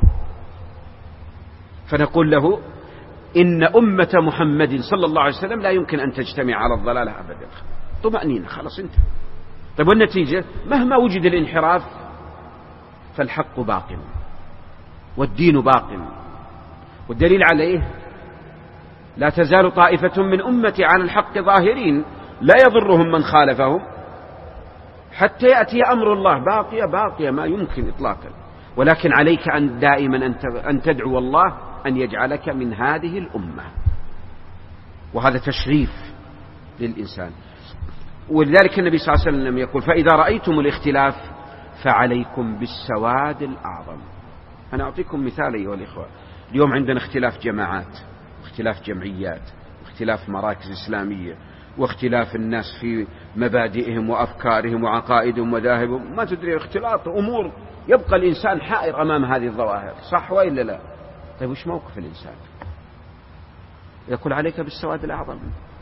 فنقول له إن أمة محمد صلى الله عليه وسلم لا يمكن أن تجتمع على الضلالة أبدا. طمأنينة، خلاص انت. طيب والنتيجة مهما وجد الانحراف فالحق باق والدين باق. والدليل عليه لا تزال طائفة من أمتي على الحق ظاهرين لا يضرهم من خالفهم حتى يأتي أمر الله. باقية باقية ما يمكن إطلاقا. ولكن عليك أن دائما أن تدعو الله أن يجعلك من هذه الأمة، وهذا تشريف للإنسان. ولذلك النبي صلى الله عليه وسلم يقول فإذا رأيتم الاختلاف فعليكم بالسواد الأعظم. أنا أعطيكم مثال أيها الإخوة. اليوم عندنا اختلاف جماعات، واختلاف جمعيات، واختلاف مراكز إسلامية، واختلاف الناس في مبادئهم وأفكارهم وعقائدهم وذاهبهم. ما تدري، اختلاط أمور يبقى الإنسان حائر أمام هذه الظواهر. صح وإلا لا؟ طيب وش موقف الإنسان؟ يقول عليك بالسواد الأعظم.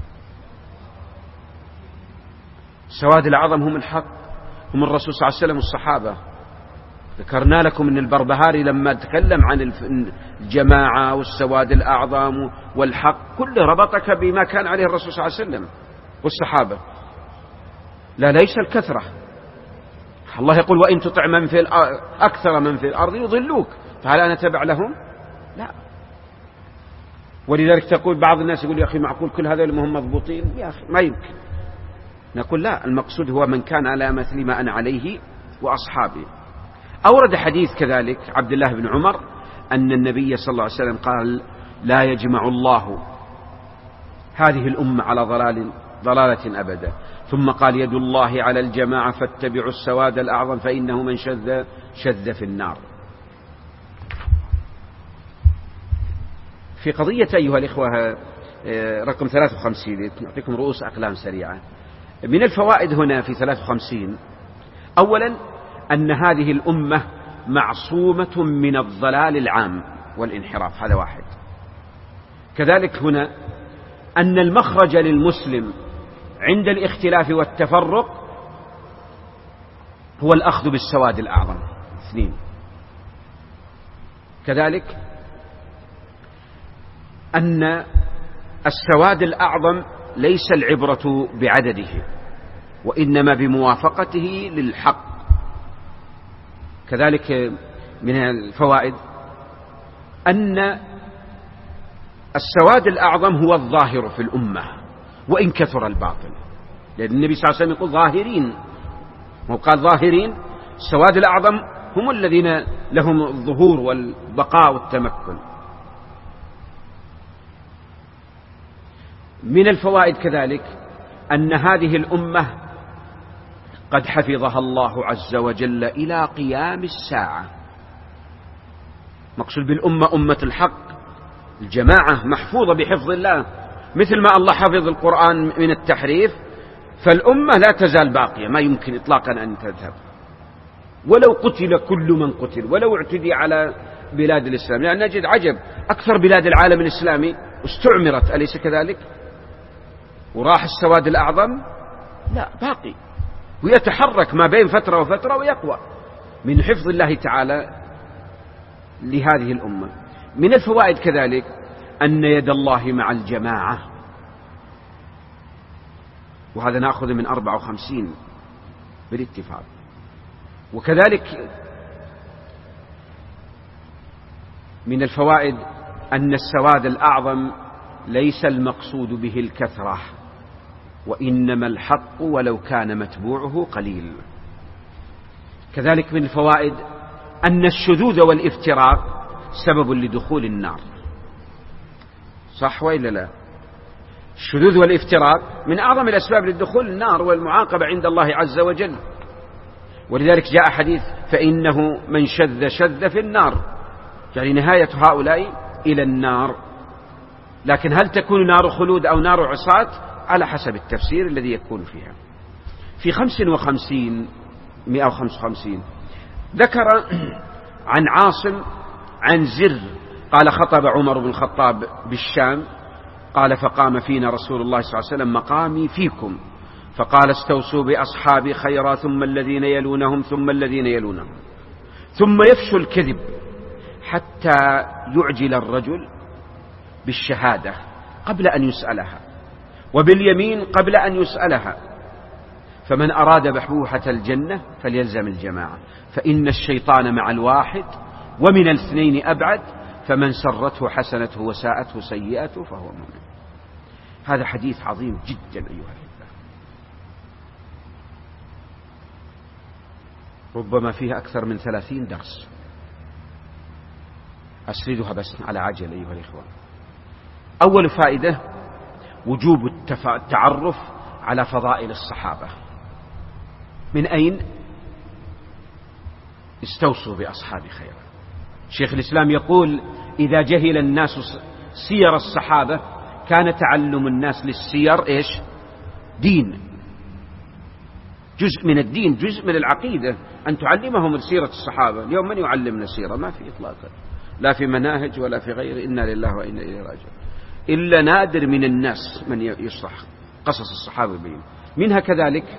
السواد الأعظم هم الحق، هم الرسول صلى الله عليه وسلم والصحابة. ذكرنا لكم أن البربهاري لما تكلم عن الجماعة والسواد الأعظم والحق كله ربطك بما كان عليه الرسول صلى الله عليه وسلم والصحابة. لا، ليس الكثرة. الله يقول وإن تطع من في أكثر من في الأرض يضلوك، فهل أنا تبع لهم؟ لا. ولذلك تقول بعض الناس يقول يا أخي معقول كل هذا اللي هم مضبوطين؟ يا أخي ما يمكن. نقول لا، المقصود هو من كان على مثل ما أنا عليه وأصحابي. أورد حديث كذلك عبد الله بن عمر أن النبي صلى الله عليه وسلم قال لا يجمع الله هذه الأمة على ضلال ضلالة أبدا. ثم قال يد الله على الجماعة فاتبعوا السواد الأعظم فإنه من شذ شذ في النار. في قضية أيها الإخوة رقم ثلاثة وخمسين نعطيكم رؤوس أقلام سريعة. من الفوائد هنا في ثلاثة وخمسين أولا أن هذه الأمة معصومة من الضلال العام والانحراف، هذا واحد. كذلك هنا أن المخرج للمسلم عند الاختلاف والتفرق هو الأخذ بالسواد الأعظم. اثنين، كذلك أن السواد الأعظم ليس العبرة بعدده وإنما بموافقته للحق. كذلك من الفوائد أن السواد الأعظم هو الظاهر في الأمة وإن كثر الباطل، لأن النبي صلى الله عليه وسلم يقول ظاهرين، وقال ظاهرين. السواد الأعظم هم الذين لهم الظهور والبقاء والتمكن. من الفوائد كذلك أن هذه الأمة قد حفظها الله عز وجل إلى قيام الساعة. مقصود بالأمة أمة الحق، الجماعة محفوظة بحفظ الله، مثل ما الله حفظ القرآن من التحريف، فالأمة لا تزال باقية، ما يمكن إطلاقا أن تذهب ولو قتل كل من قتل، ولو اعتدي على بلاد الإسلام. لأن نجد عجب، أكثر بلاد العالم الإسلامي استعمرت، أليس كذلك؟ وراح السواد الأعظم؟ لا، باقي ويتحرك ما بين فترة وفترة ويقوى من حفظ الله تعالى لهذه الأمة. من الفوائد كذلك أن يد الله مع الجماعة، وهذا نأخذ من أربعة وخمسين بالاتفاق. وكذلك من الفوائد أن السواد الأعظم ليس المقصود به الكثرة، وإنما الحق ولو كان متبوعه قليل. كذلك من الفوائد أن الشذوذ والافتراق سبب لدخول النار. صح وإلا لا؟ الشذوذ والافتراق من أعظم الأسباب للدخول النار والمعاقبة عند الله عز وجل. ولذلك جاء حديث فإنه من شذ شذ في النار، يعني نهاية هؤلاء إلى النار. لكن هل تكون نار خلود أو نار عصاة؟ على حسب التفسير الذي يكون فيها. في خمس وخمسين مئة وخمس وخمسين ذكر عن عاصم عن زر قال خطب عمر بن الخطاب بالشام قال فقام فينا رسول الله صلى الله عليه وسلم مقامي فيكم فقال استوصوا بأصحابي خيرا ثم الذين يلونهم ثم الذين يلونهم ثم يفشو الكذب حتى يعجل الرجل بالشهادة قبل أن يسألها وباليمين قبل أن يسألها فمن أراد بحبوحة الجنة فليلزم الجماعة فإن الشيطان مع الواحد ومن الاثنين أبعد فمن سرته حسنته وساءته سيئته فهو مؤمن. هذا حديث عظيم جدا أيها الأحبة، ربما فيه أكثر من ثلاثين درس، أسردها بس على عجل أيها الإخوان. أول فائدة وجوب التعرف على فضائل الصحابة. من أين؟ استوصوا بأصحاب خيرا. شيخ الإسلام يقول إذا جهل الناس سير الصحابة كان تعلم الناس للسير إيش؟ دين، جزء من الدين، جزء من العقيدة، أن تعلمهم سيرة الصحابة. اليوم من يعلمنا سيرة؟ ما في إطلاقا، لا في مناهج ولا في غير. إنا لله وإنا إليه راجعون. إلا نادر من الناس من يشرح قصص الصحابة بهم. منها كذلك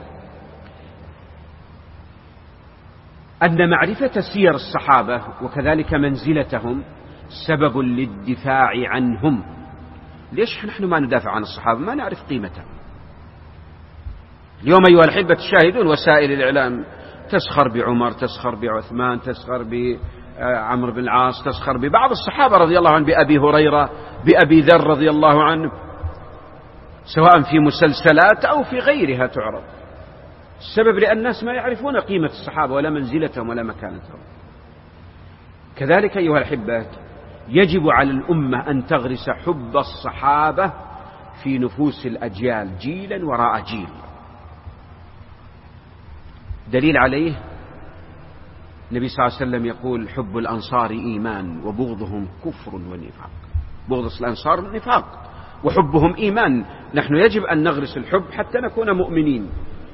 أن معرفة سير الصحابة وكذلك منزلتهم سبب للدفاع عنهم. ليش نحن ما ندافع عن الصحابة؟ ما نعرف قيمتهم. اليوم أيها الأحبة تشاهدون وسائل الإعلام تسخر بعمر، تسخر بعثمان، تسخر بعمرو بن العاص، تسخر ببعض الصحابة رضي الله عنه، بأبي هريرة، بأبي ذر رضي الله عنه، سواء في مسلسلات أو في غيرها تعرض. السبب لأن الناس ما يعرفون قيمة الصحابة ولا منزلتهم ولا مكانتهم. كذلك أيها الأحبة يجب على الأمة أن تغرس حب الصحابة في نفوس الأجيال جيلا وراء جيل. دليل عليه النبي صلى الله عليه وسلم يقول حب الأنصار إيمان وبغضهم كفر ونفاق. بغض الأنصار نفاق وحبهم إيمان. نحن يجب أن نغرس الحب حتى نكون مؤمنين.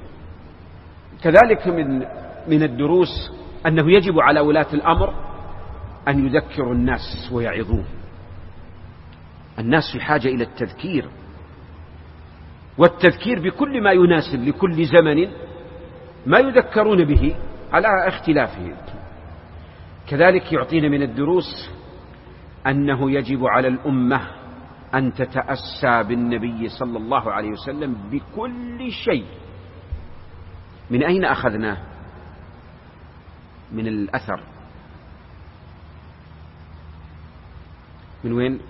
كذلك من من الدروس أنه يجب على ولاة الأمر أن يذكروا الناس ويعظوه. الناس في حاجة إلى التذكير، والتذكير بكل ما يناسب لكل زمن ما يذكرون به على اختلافه. كذلك يعطينا من الدروس أنه يجب على الأمة أن تتأسى بالنبي صلى الله عليه وسلم بكل شيء. من أين أخذناه؟ من الأثر. من وين؟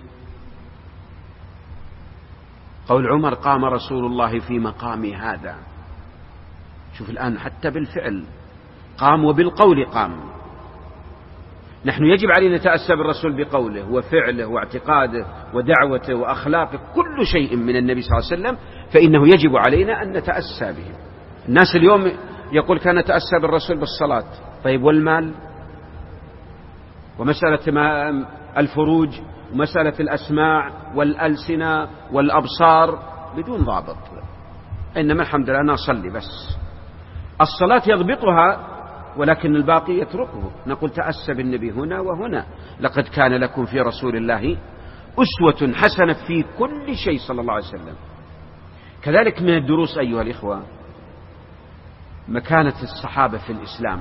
قول عمر قام رسول الله في مقامي هذا. شوف الآن حتى بالفعل قام وبالقول قام. نحن يجب علينا نتأسى بالرسول بقوله وفعله واعتقاده ودعوته وأخلاقه، كل شيء من النبي صلى الله عليه وسلم فإنه يجب علينا أن نتأسى به. الناس اليوم يقول كان نتأسى بالرسول بالصلاة. طيب والمال ومسألة ما الفروج ومسألة الأسماع والألسنة والأبصار بدون ضابط. إنما الحمد لله أنا أصلي بس. الصلاة يضبطها ولكن الباقي يتركه. نقول تأسى بالنبي هنا وهنا. لقد كان لكم في رسول الله أسوة حسنة في كل شيء صلى الله عليه وسلم. كذلك من الدروس أيها الإخوة مكانة الصحابة في الإسلام.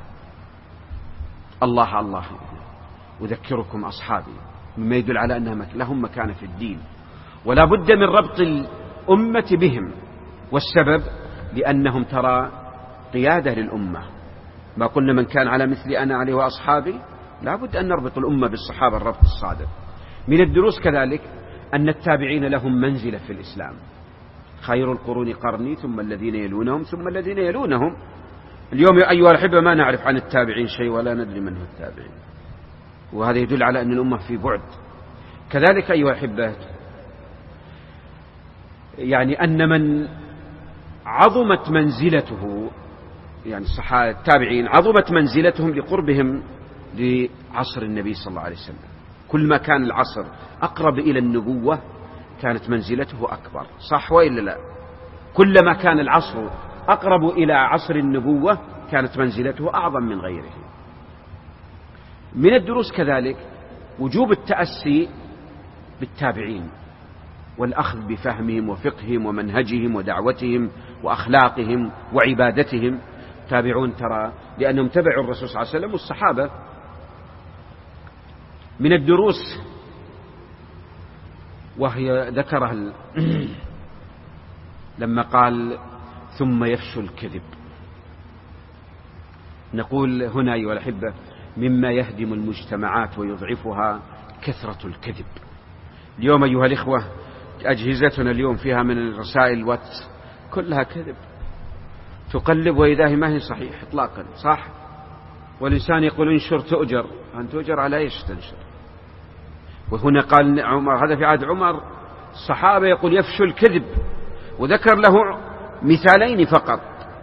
الله الله أذكركم أصحابي، مما يدل على أنها لهم مكانة في الدين، ولا بد من ربط الأمة بهم. والسبب لأنهم ترى قيادة للأمة. ما قلنا من كان على مثل أنا عليه وأصحابي، لا بد أن نربط الأمة بالصحابة الربط الصادق. من الدروس كذلك أن التابعين لهم منزلة في الإسلام. خير القرون قرني ثم الذين يلونهم ثم الذين يلونهم. اليوم أيها الأحبة ما نعرف عن التابعين شيء ولا ندري من هو التابعين، وهذا يدل على أن الأمة في بعد. كذلك أيها الأحبة يعني أن من عظمت منزلته، يعني الصحابة التابعين عظمت منزلتهم لقربهم لعصر النبي صلى الله عليه وسلم. كل ما كان العصر أقرب إلى النبوة كانت منزلته أكبر، صح وإلا لا؟ كلما كان العصر أقرب إلى عصر النبوة كانت منزلته أعظم من غيره. من الدروس كذلك وجوب التأسي بالتابعين والأخذ بفهمهم وفقههم ومنهجهم ودعوتهم وأخلاقهم وعبادتهم. تابعون ترى لأنهم تبعوا الرسول صلى الله عليه وسلم والصحابة. من الدروس وهي ذكرها لما قال ثم يفشو الكذب، نقول هنا أيها الأحبة مما يهدم المجتمعات ويضعفها كثرة الكذب. اليوم أيها الإخوة أجهزتنا اليوم فيها من الرسائل الواتس كلها كذب، تقلب وإذا هي ما هي صحيح إطلاقا، صح؟ والإنسان يقول انشر تؤجر، أن تؤجر على إيش تنشر؟ وهنا قال عمر، هذا في عهد عمر، الصحابة يقول يفشو الكذب، وذكر له مثالين فقط،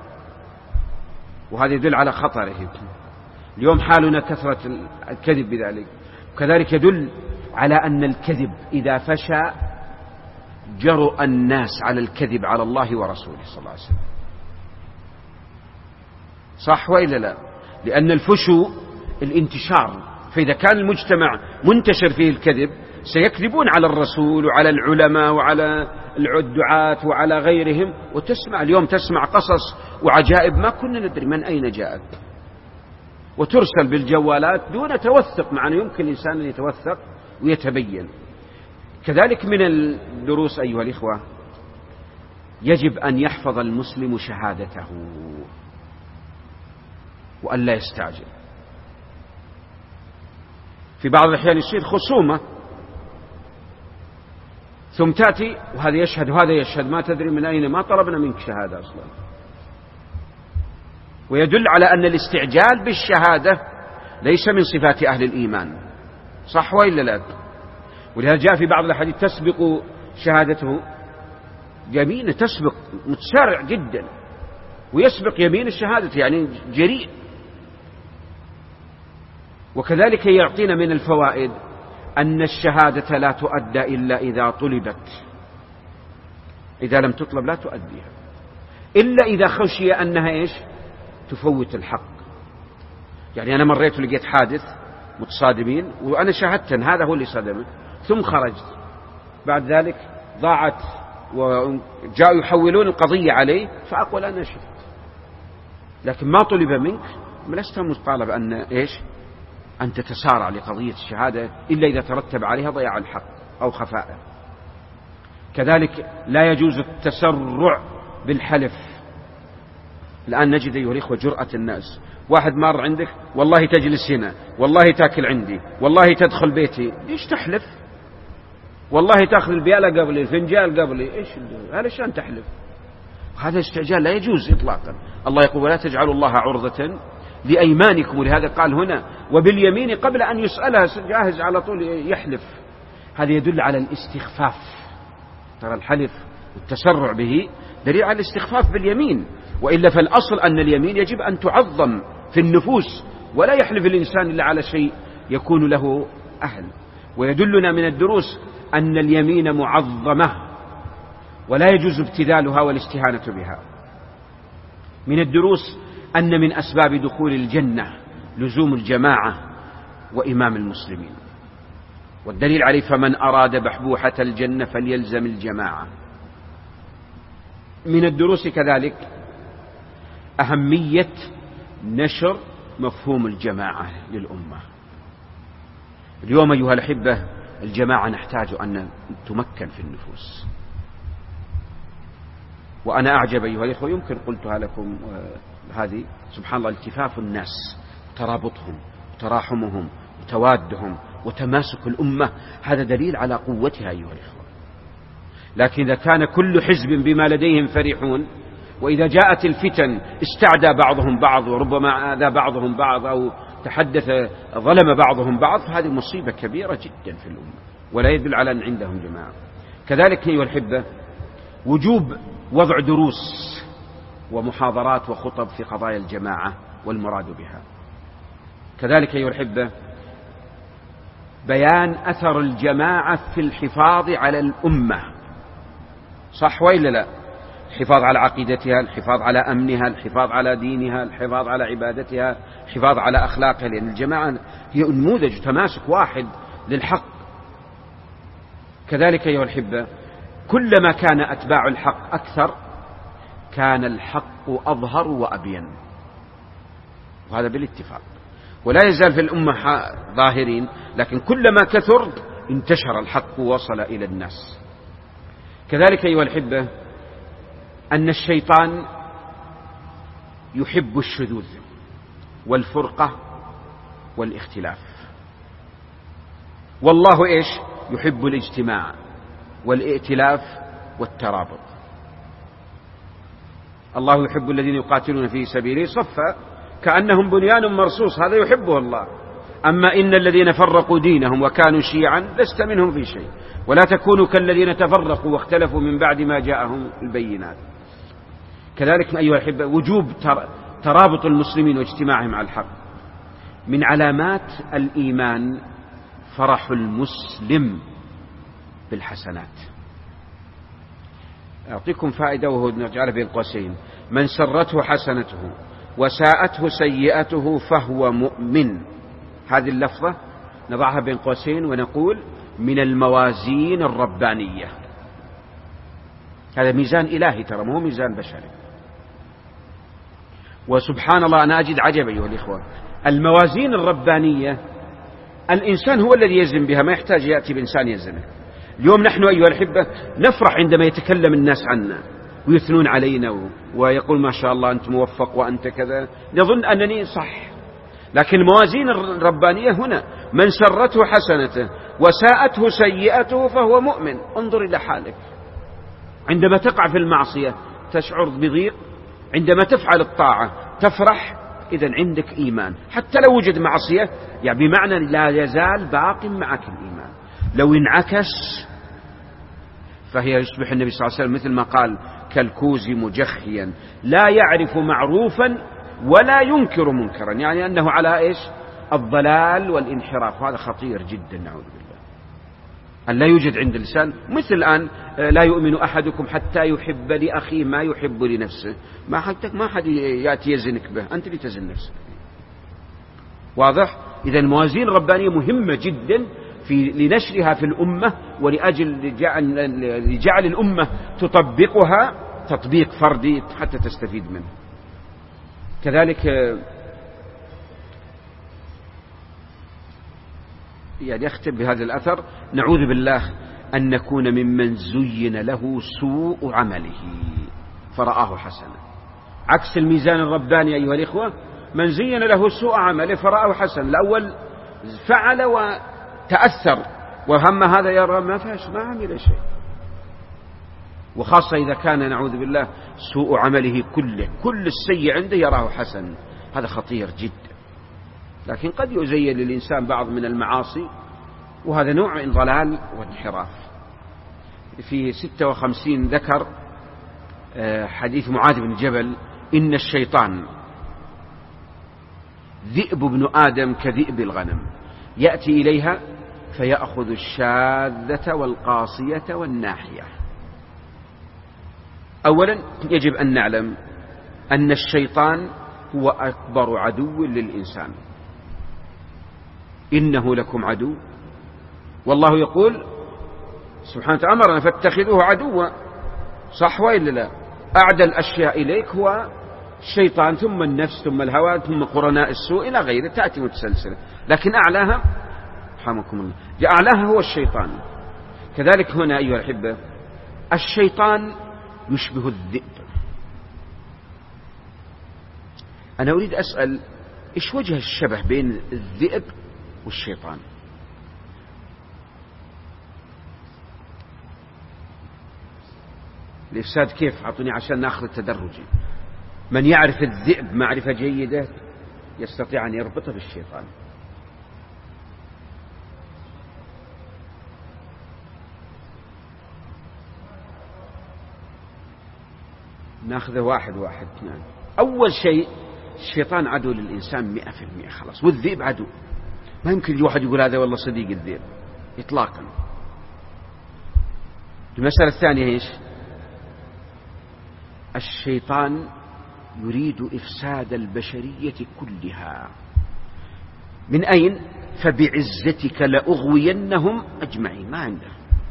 وهذا يدل على خطره. اليوم حالنا كثرة الكذب بذلك، وكذلك يدل على أن الكذب إذا فشى جرؤ الناس على الكذب على الله ورسوله صلى الله عليه وسلم، صح وإلا لا؟ لأن الفشو الانتشار، فإذا كان المجتمع منتشر فيه الكذب سيكذبون على الرسول وعلى العلماء وعلى الدعاة وعلى غيرهم. وتسمع اليوم تسمع قصص وعجائب ما كنا ندري من أين جاءت، وترسل بالجوالات دون توثق، مع أنه يمكن الإنسان أن يتوثق ويتبين. كذلك من الدروس أيها الإخوة يجب أن يحفظ المسلم شهادته وأن لا يستعجل. في بعض الأحيان يصير خصومة ثم تأتي وهذا يشهد وهذا يشهد، ما تدري من أين، ما طلبنا منك شهادة أصلا. ويدل على أن الاستعجال بالشهادة ليس من صفات أهل الإيمان، صح وإلا لا؟ ولهذا جاء في بعض الحديث تسبق شهادته يمين، تسبق متسارع جدا، ويسبق يمين الشهادة يعني جريء. وكذلك يعطينا من الفوائد أن الشهادة لا تؤدى إلا إذا طلبت، إذا لم تطلب لا تؤديها، إلا إذا خشي أنها إيش تفوت الحق. يعني أنا مريت ولقيت حادث متصادمين وأنا شاهدت أن هذا هو اللي صدمه، ثم خرجت بعد ذلك ضاعت وجاءوا يحولون القضية عليه، فأقول أنا شفت، لكن ما طلب منك لست مطالب أن إيش أن تتسارع لقضية الشهادة إلا إذا ترتب عليها ضياع الحق أو خفاءه. كذلك لا يجوز التسرع بالحلف. الآن نجد أيها الإخوة جرأة الناس، واحد مار عندك والله تجلس هنا، والله تأكل عندي، والله تدخل بيتي، ليش تحلف؟ والله تأخذ البيالة قبلي، الفنجال قبلي، إيش هذا شان تحلف؟ هذا استعجال لا يجوز إطلاقا. الله يقول ولا تجعلوا الله عرضة لأيمانكم، ولهذا قال هنا وباليمين قبل أن يسألها، جاهز على طول يحلف. هذا يدل على الاستخفاف. ترى الحلف والتسرع به دليل على الاستخفاف باليمين، وإلا فالأصل أن اليمين يجب أن تعظم في النفوس، ولا يحلف الإنسان إلا على شيء يكون له أهل. ويدلنا من الدروس أن اليمين معظمة ولا يجوز ابتذالها والاستهانة بها. من الدروس أن من أسباب دخول الجنة لزوم الجماعة وإمام المسلمين، والدليل عليه فمن أراد بحبوحة الجنة فليلزم الجماعة. من الدروس كذلك أهمية نشر مفهوم الجماعة للأمة. اليوم أيها الأحبة الجماعة نحتاج أن تمكن في النفوس، وأنا أعجب أيها الأخوة، يمكن قلتها لكم هذه، سبحان الله، التفاف الناس، ترابطهم وتراحمهم وتوادهم وتماسك الأمة، هذا دليل على قوتها أيها الأخوة. لكن إذا كان كل حزب بما لديهم فرحون، وإذا جاءت الفتن استعدى بعضهم بعض وربما آذى بعضهم بعض أو تحدث ظلم بعضهم بعض، فهذه مصيبة كبيرة جدا في الأمة، ولا يدل على أن عندهم جماعة. كذلك أيها الأحبة وجوب وضع دروس ومحاضرات وخطب في قضايا الجماعة والمراد بها. كذلك أيها الأحبة بيان أثر الجماعة في الحفاظ على الأمة، صح وإلا لا؟ الحفاظ على عقيدتها، الحفاظ على أمنها، الحفاظ على دينها، الحفاظ على عبادتها، الحفاظ على أخلاقها، لأن الجماعة هي نموذج تماسك واحد للحق. كذلك أيها الأحبة كلما كان أتباع الحق أكثر كان الحق أظهر وأبين، وهذا بالاتفاق، ولا يزال في الأمة ظاهرين، لكن كلما كثر انتشر الحق ووصل إلى الناس. كذلك أيها الأحبة أن الشيطان يحب الشذوذ والفرقة والاختلاف، والله إيش؟ يحب الاجتماع والائتلاف والترابط. الله يحب الذين يقاتلون في سبيله صفا كأنهم بنيان مرصوص، هذا يحبه الله. أما إن الذين فرقوا دينهم وكانوا شيعا لست منهم في شيء، ولا تكونوا كالذين تفرقوا واختلفوا من بعد ما جاءهم البينات. كذلك أيها الأحبة وجوب ترابط المسلمين واجتماعهم على الحق. من علامات الإيمان فرح المسلم بالحسنات. أعطيكم فائدة وهو نجعل بين قوسين: من سرته حسنته وساءته سيئته فهو مؤمن. هذه اللفظة نضعها بين قوسين ونقول من الموازين الربانية. هذا ميزان إلهي ترى، مو ميزان بشري. وسبحان الله أنا أجد عجب أيها الإخوة، الموازين الربانية الإنسان هو الذي يزن بها، ما يحتاج يأتي بإنسان يزنه. اليوم نحن أيها الأحبة نفرح عندما يتكلم الناس عنا ويثنون علينا ويقول ما شاء الله أنت موفق وأنت كذا، نظن أنني صح. لكن الموازين الربانية هنا: من سرته حسنته وساءته سيئته فهو مؤمن. انظر إلى حالك عندما تقع في المعصية تشعر بضيق، عندما تفعل الطاعة تفرح، إذن عندك إيمان. حتى لو وجد معصية يعني بمعنى لا يزال باق معك الإيمان. لو انعكس فهي يصبح النبي صلى الله عليه وسلم مثل ما قال: كالكوز مجخيا لا يعرف معروفا ولا ينكر منكرا، يعني أنه على إيش؟ الضلال والانحراف. وهذا خطير جدا، نعوذ بالله، أن لا يوجد عند الإنسان. مثل الآن لا يؤمن أحدكم حتى يحب لأخيه ما يحب لنفسه. ما حدك ما حد يأتي يزنك به، أنت اللي تزن نفسك. واضح؟ إذا الموازين الربانية مهمة جدا في لنشرها في الأمة، ولأجل لجعل الأمة تطبقها تطبيق فردي حتى تستفيد منه. كذلك يعني أختم بهذا الأثر: نعوذ بالله أن نكون ممن زين له سوء عمله فرآه حسنا. عكس الميزان الرباني أيها الإخوة: من زين له سوء عمله فرآه حسنا. الأول فعل وتأثر وهم هذا يرى ما فيش، ما عمل شيء. وخاصة إذا كان نعوذ بالله سوء عمله كله، كل السيء عنده يراه حسن، هذا خطير جدا. لكن قد يزين للإنسان بعض من المعاصي، وهذا نوع من ضلال وانحراف. في ستة وخمسين ذكر حديث معاذ بن جبل: إن الشيطان ذئب ابن آدم كذئب الغنم، يأتي إليها فيأخذ الشاذة والقاصية والناحية. أولا يجب أن نعلم أن الشيطان هو أكبر عدو للإنسان. إنه لكم عدو، والله يقول سبحانه وتعالى: أمرنا فاتخذوه عدوا. صح وإلا لا؟ أعدى الأشياء إليك هو الشيطان، ثم النفس، ثم الهوى، ثم قرناء السوء إلى غيره، تأتي متسلسلة. لكن أعلاها رحمكم الله أعلاها هو الشيطان. كذلك هنا أيها الأحبة الشيطان يشبه الذئب. أنا أريد أسأل: إيش وجه الشبه بين الذئب والشيطان؟ الإفساد كيف؟ أعطوني عشان نأخذ التدرجي. من يعرف الذئب معرفة جيدة يستطيع أن يربطه بالشيطان. نأخذه واحد واحد. نعم. أول شيء الشيطان عدو للإنسان مئة في المئة خلاص، والذئب عدو. ما يمكن الواحد يقول هذا والله صديق الذئب إطلاقا. المسألة الثانية إيش؟ الشيطان يريد إفساد البشرية كلها. من أين؟ فبعزتك لأغوينهم أجمعين. ما عنده،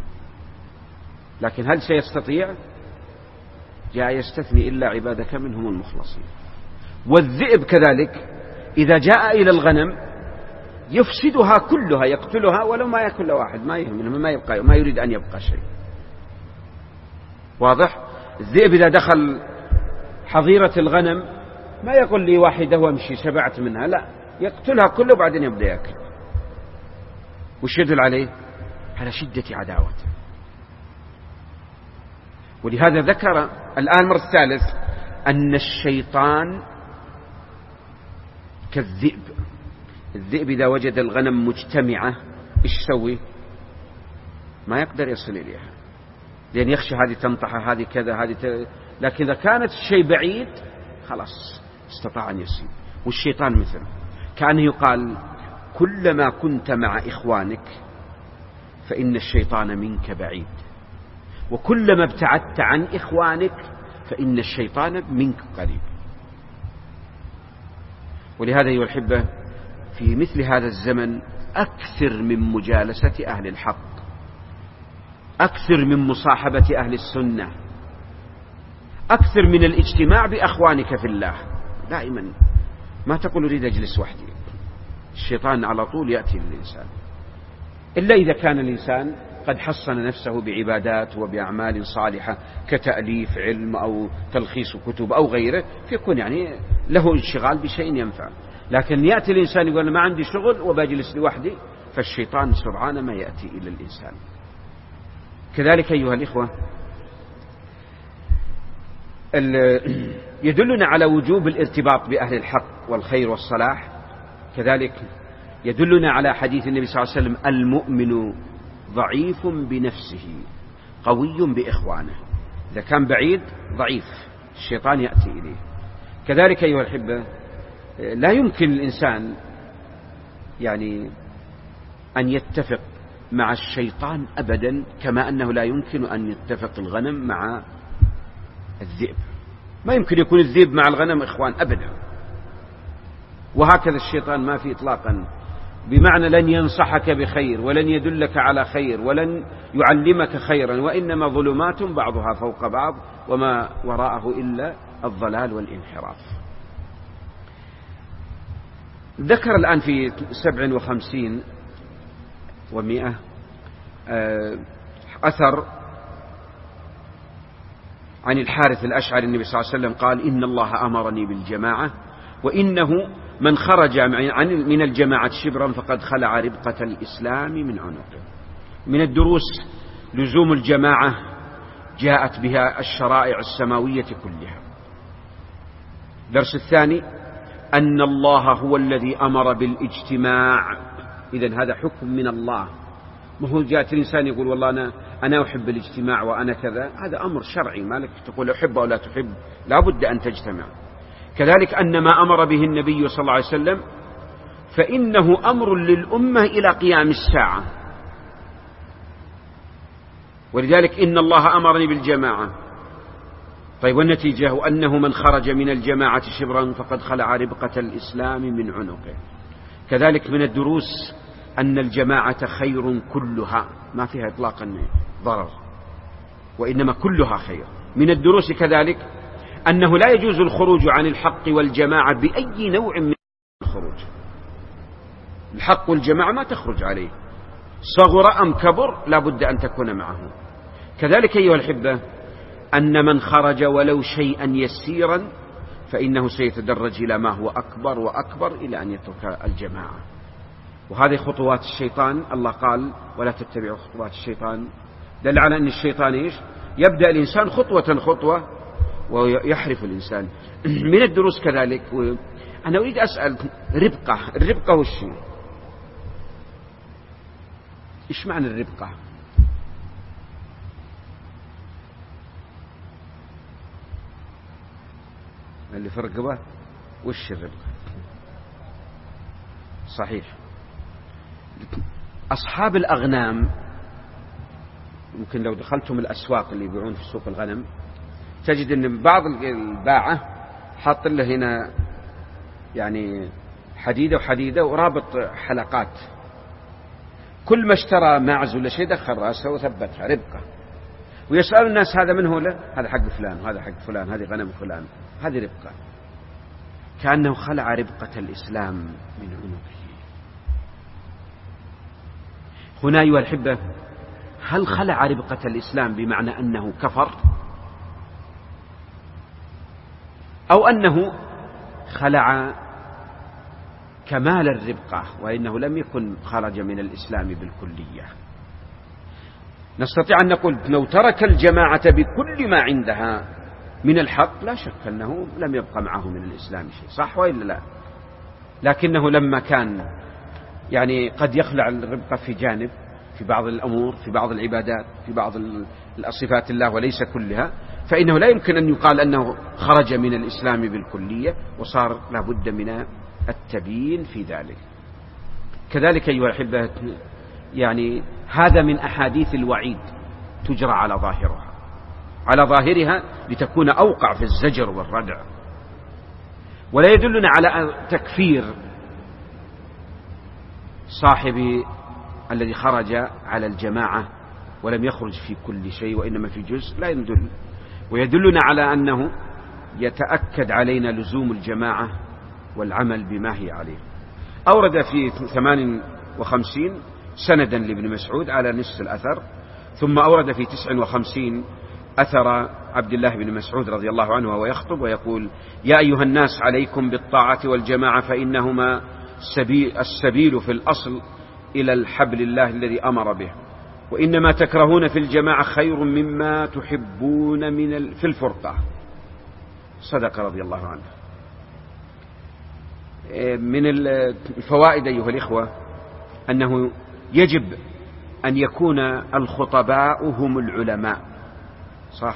لكن هل سيستطيع؟ جاء يستثني إلا عبادك منهم المخلصين. والذئب كذلك إذا جاء إلى الغنم يفسدها كلها، يقتلها ولو ما يأكل واحد، ما يهمه، ما يبقى، ما يريد أن يبقى شيء. واضح؟ الذئب إذا دخل حظيرة الغنم ما يقول لي واحدة وامشي شبعت منها، لا، يقتلها كله وبعدين يبدأ يأكل. وش يدل عليه؟ على شدة عداوته. ولهذا ذكر الآن مرة الثالث أن الشيطان كالذئب. الذئب إذا وجد الغنم مجتمعة إيش يسوي؟ ما يقدر يصل إليها، لأن يخشى هذه تنطح، هذه كذا، هذه ت... لكن إذا كانت الشيء بعيد خلاص استطاع أن يصيب. والشيطان مثل كأنه يقال كلما كنت مع إخوانك فإن الشيطان منك بعيد، وكلما ابتعدت عن إخوانك فإن الشيطان منك قريب. ولهذا أيها الأحبة في مثل هذا الزمن أكثر من مجالسة أهل الحق، أكثر من مصاحبة أهل السنة، أكثر من الاجتماع بأخوانك في الله. دائما ما تقول أريد أجلس وحدي، الشيطان على طول يأتي للإنسان، إلا إذا كان الإنسان قد حصن نفسه بعبادات وبأعمال صالحة كتأليف علم أو تلخيص كتب أو غيره، فيكون يعني له انشغال بشيء ينفع. لكن يأتي الإنسان يقول ما عندي شغل وبجلس لوحدي، فالشيطان سرعان ما يأتي إلى الإنسان. كذلك أيها الإخوة يدلنا على وجوب الارتباط بأهل الحق والخير والصلاح. كذلك يدلنا على حديث النبي صلى الله عليه وسلم المؤمن ضعيف بنفسه قوي بإخوانه. إذا كان بعيد ضعيف الشيطان يأتي إليه. كذلك أيها الأحبة لا يمكن الإنسان يعني أن يتفق مع الشيطان أبدا، كما أنه لا يمكن أن يتفق الغنم مع الذئب. ما يمكن يكون الذئب مع الغنم إخوان أبدا. وهكذا الشيطان ما في إطلاقا، بمعنى لن ينصحك بخير ولن يدلك على خير ولن يعلمك خيرا، وإنما ظلمات بعضها فوق بعض وما وراءه إلا الضلال والانحراف. ذكر الآن في سبع وخمسين ومئة أثر عن الحارث الأشعري النبي صلى الله عليه وسلم قال إن الله أمرني بالجماعة، وإنه من خرج من الجماعة شبرا فقد خلع ربقة الإسلام من عنقه. من الدروس لزوم الجماعة جاءت بها الشرائع السماوية كلها. درس الثاني أن الله هو الذي أمر بالاجتماع. إذن هذا حكم من الله، ما هو جاءت الإنسان يقول والله أنا, أنا أحب الاجتماع وأنا كذا، هذا أمر شرعي، ما لك تقول أحب أو لا تحب، لا بد أن تجتمع. كذلك أن ما أمر به النبي صلى الله عليه وسلم فإنه أمر للأمة إلى قيام الساعة. ولذلك إن الله أمرني بالجماعة. طيب والنتيجة أنه من خرج من الجماعة شبرا فقد خلع ربقة الإسلام من عنقه. كذلك من الدروس أن الجماعة خير كلها، ما فيها إطلاقا ضرر، وإنما كلها خير. من الدروس كذلك أنه لا يجوز الخروج عن الحق والجماعة بأي نوع من الخروج. الحق والجماعة ما تخرج عليه، صغر أم كبر لا بد أن تكون معه. كذلك أيها الأحبة أن من خرج ولو شيئا يسيرا فإنه سيتدرج إلى ما هو أكبر وأكبر إلى أن يترك الجماعة. وهذه خطوات الشيطان، الله قال ولا تتبعوا خطوات الشيطان، دل على أن الشيطان إيش؟ يبدأ الإنسان خطوة خطوة ويحرف الإنسان. من الدروس كذلك أنا أريد أسأل ربقة، الربقة وش إيش معنى الربقة؟ اللي في الرقبة وش الربقة؟ صحيح. أصحاب الأغنام يمكن لو دخلتم الأسواق اللي يبيعون في سوق الغنم تجد أن بعض الباعة حاط له هنا يعني حديدة وحديدة ورابط حلقات كل ما اشترى معز ولا شيء دخل رأسه وثبتها ربقة، ويسأل الناس هذا من هو؟ له هذا حق فلان وهذا حق فلان، هذه غنم فلان، هذه ربقة. كأنه خلع ربقة الإسلام من عنقه. هنا أيها الأحبة، هل خلع ربقة الإسلام بمعنى أنه كفر، أو أنه خلع كمال الربقة وإنه لم يكن خرج من الإسلام بالكلية؟ نستطيع أن نقول لو ترك الجماعة بكل ما عندها من الحق لا شك أنه لم يبقى معه من الإسلام شيء، صح وإلا لا؟ لكنه لما كان يعني قد يخلع الربقة في جانب، في بعض الأمور، في بعض العبادات، في بعض الصفات الله وليس كلها، فإنه لا يمكن أن يقال أنه خرج من الإسلام بالكلية، وصار لابد من التبيين في ذلك. كذلك أيها الأحبة، يعني هذا من أحاديث الوعيد تجرى على ظاهرها على ظاهرها لتكون أوقع في الزجر والردع، ولا يدلنا على تكفير صاحب الذي خرج على الجماعة ولم يخرج في كل شيء وإنما في جزء، لا يدل. ويدلنا على أنه يتأكد علينا لزوم الجماعة والعمل بما هي عليه. أورد في ثمان وخمسين سندا لابن مسعود على نصف الأثر، ثم أورد في تسع وخمسين أثر عبد الله بن مسعود رضي الله عنه وهو يخطب ويقول: يا أيها الناس عليكم بالطاعة والجماعة فإنهما السبيل, السبيل في الأصل إلى الحبل الله الذي أمر به، وإنما تكرهون في الجماعة خير مما تحبون من في الفرقة. صدق رضي الله عنه. من الفوائد أيها الإخوة أنه يجب أن يكون الخطباء هم العلماء، صح،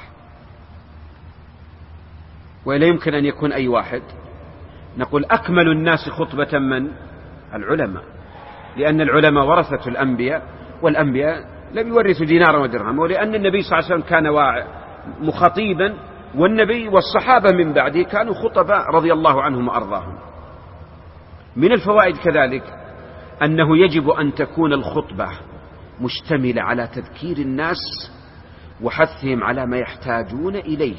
ولا يمكن أن يكون أي واحد. نقول أكمل الناس خطبة من؟ العلماء، لأن العلماء ورثة الأنبياء، والأنبياء لم يورثوا دينارا ودرهم، ولأن النبي صلى الله عليه وسلم كان مخطيبا، والنبي والصحابة من بعده كانوا خطباء رضي الله عنهم وأرضاهم. من الفوائد كذلك أنه يجب أن تكون الخطبة مشتملة على تذكير الناس وحثهم على ما يحتاجون إليه،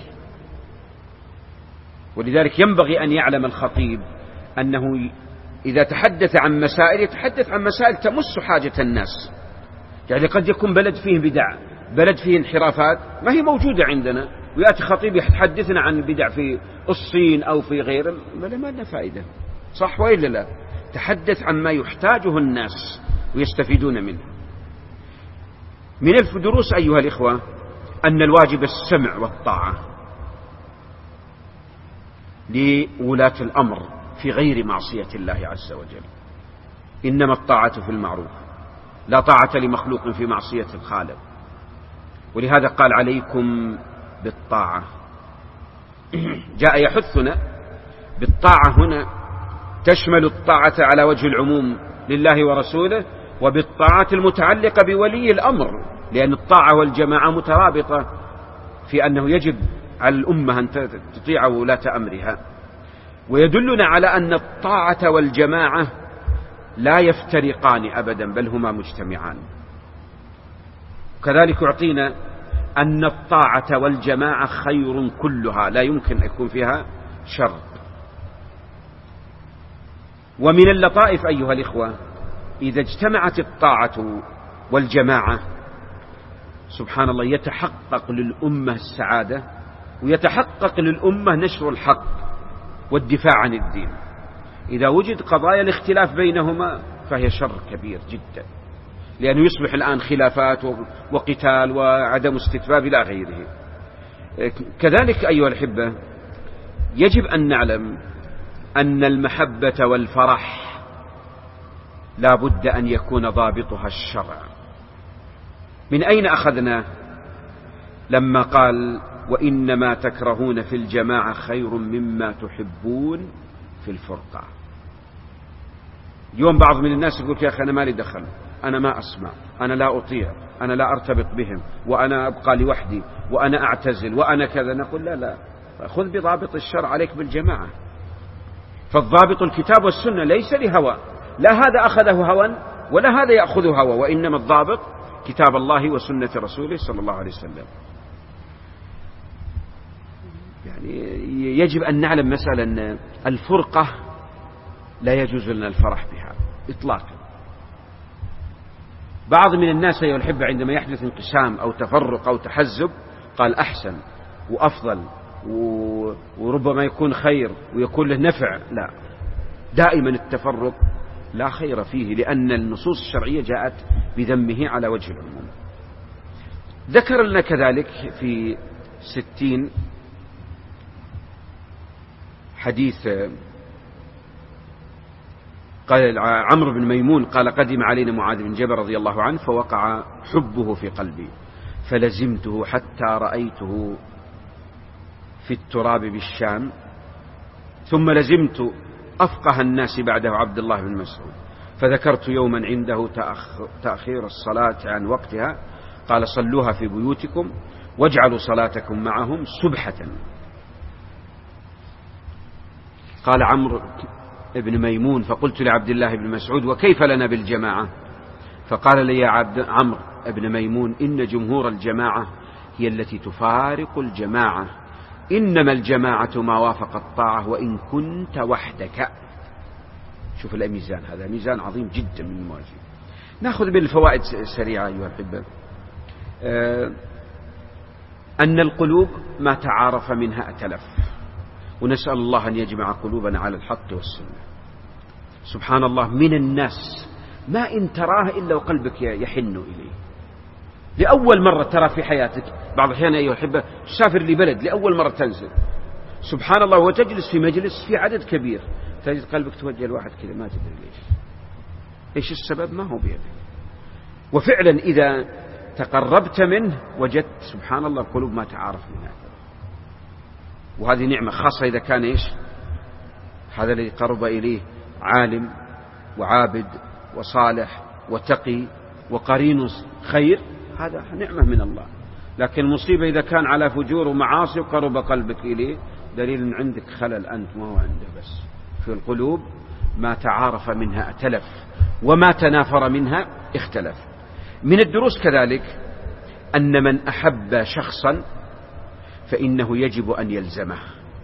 ولذلك ينبغي أن يعلم الخطيب أنه إذا تحدث عن مسائل يتحدث عن مسائل تمس حاجة الناس. يعني قد يكون بلد فيه بدع، بلد فيه انحرافات ما هي موجودة عندنا، ويأتي خطيب يحدثنا عن بدع في الصين أو في غيره، ما لنا فائدة، صح وإلا لا؟ تحدث عن ما يحتاجه الناس ويستفيدون منه. من الدروس أيها الإخوة أن الواجب السمع والطاعة لولاة الأمر في غير معصية الله عز وجل. إنما الطاعة في المعروف، لا طاعة لمخلوق في معصية الخالق، ولهذا قال عليكم بالطاعة. جاء يحثنا بالطاعة هنا تشمل الطاعة على وجه العموم لله ورسوله، وبالطاعة المتعلقة بولي الأمر، لأن الطاعة والجماعة مترابطة في أنه يجب على الأمة أن تطيع ولاة أمرها. ويدلنا على أن الطاعة والجماعة لا يفترقان أبدا، بل هما مجتمعان. كذلك يعطينا أن الطاعة والجماعة خير كلها، لا يمكن أن يكون فيها شر. ومن اللطائف أيها الإخوة إذا اجتمعت الطاعة والجماعة سبحان الله يتحقق للأمة السعادة، ويتحقق للأمة نشر الحق والدفاع عن الدين. إذا وجد قضايا الاختلاف بينهما فهي شر كبير جدا، لأنه يصبح الآن خلافات وقتال وعدم استتباب إلى غيره. كذلك أيها الأحبة يجب أن نعلم أن المحبة والفرح لا بد أن يكون ضابطها الشرع. من أين أخذنا لما قال وإنما تكرهون في الجماعة خير مما تحبون في الفرقة؟ اليوم بعض من الناس يقول يا أخي أنا ما لي دخل، أنا ما أسمع، أنا لا أطيع، أنا لا أرتبط بهم، وأنا أبقى لوحدي، وأنا أعتزل، وأنا كذا. نقول لا لا، خذ بضابط الشرع، عليك بالجماعة. فالضابط الكتاب والسنة ليس لهوى، لا هذا أخذه هوى ولا هذا يأخذ هوى، وإنما الضابط كتاب الله وسنة رسوله صلى الله عليه وسلم. يعني يجب أن نعلم مسألة أن الفرقة لا يجوز لنا الفرح بها إطلاقا. بعض من الناس أيها الأحبة عندما يحدث انقسام أو تفرق أو تحزب قال أحسن وأفضل وربما يكون خير ويكون له نفع. لا، دائما التفرق لا خير فيه، لأن النصوص الشرعية جاءت بذمه على وجه العموم. ذكر لنا كذلك في ستين حديث قال عمرو بن ميمون قال قدم علينا معاذ بن جبل رضي الله عنه فوقع حبه في قلبي فلزمته حتى رأيته في التراب بالشام، ثم لزمت أفقه الناس بعده عبد الله بن مسعود، فذكرت يوما عنده تأخير الصلاة عن وقتها قال صلوها في بيوتكم واجعلوا صلاتكم معهم سبحة. قال عمرو بن ميمون فقلت لعبد الله بن مسعود وكيف لنا بالجماعة؟ فقال لي يا عبد عمرو بن ميمون إن جمهور الجماعة هي التي تفارق الجماعة، إنما الجماعة ما وافق الطاعة وإن كنت وحدك. شوف الميزان، هذا ميزان عظيم جدا من المواجهة. نأخذ بالفوائد سريعة أيها الأحبة. أه أن القلوب ما تعارف منها ائتلف، ونسأل الله أن يجمع قلوبنا على الحق والسنة. سبحان الله، من الناس ما إن تراه إلا وقلبك يحن إليه لأول مرة ترى في حياتك. بعض الأحيان أيها الأحبة تسافر لبلد لأول مرة تنزل، سبحان الله، وتجلس في مجلس في عدد كبير تجد قلبك توجه الواحد كذا ما تدري ليش، إيش السبب؟ ما هو بيدك. وفعلا إذا تقربت منه وجدت سبحان الله القلوب ما تعارف منها، وهذه نعمة خاصة إذا كان إيش هذا الذي قرب إليه عالم وعابد وصالح وتقي وقرين خير، هذا نعمة من الله. لكن المصيبة إذا كان على فجور ومعاصي وقرب قلبك إليه، دليل أن عندك خلل أنت، ما هو عنده. بس في القلوب ما تعارف منها ائتلف وما تنافر منها اختلف. من الدروس كذلك أن من أحب شخصا فإنه يجب أن يلزمه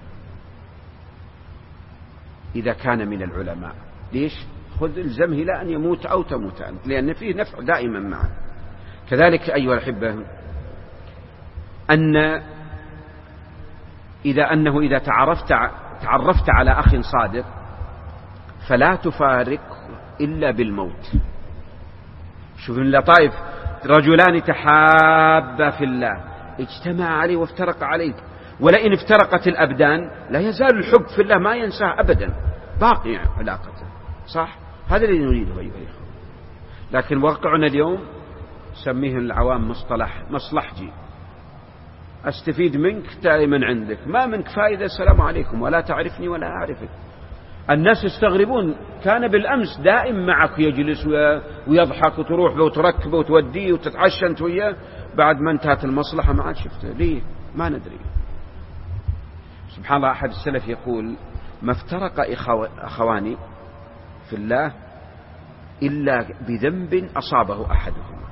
إذا كان من العلماء. ليش؟ خذ الزمه إلى أن يموت أو تموت أنت، لأن فيه نفع دائما معه. كذلك أيها الأحبة أن إذا أنه إذا تعرفت تعرفت على أخ صادق فلا تفارق إلا بالموت. شوف من اللطائف، رجلان تحابا في الله اجتمع عليه وافترق عليه، ولئن افترقت الأبدان لا يزال الحب في الله ما ينساه أبدا، باقي علاقته. صح؟ هذا الذي نريده أيها الأخوة. لكن واقعنا اليوم سميه العوام مصطلح مصلحجي، أستفيد منك دائما عندك، ما منك فائدة، السلام عليكم، ولا تعرفني ولا أعرفك. الناس يستغربون، كان بالأمس دائم معك يجلس ويضحك وتروح به وتركبه وتوديه وتتعشى أنت وياه، بعد ما انتهت المصلحة ما عاد شفته. ليه؟ ما ندري. سبحان الله، أحد السلف يقول ما افترق أخواني في الله إلا بذنب أصابه أحدهما.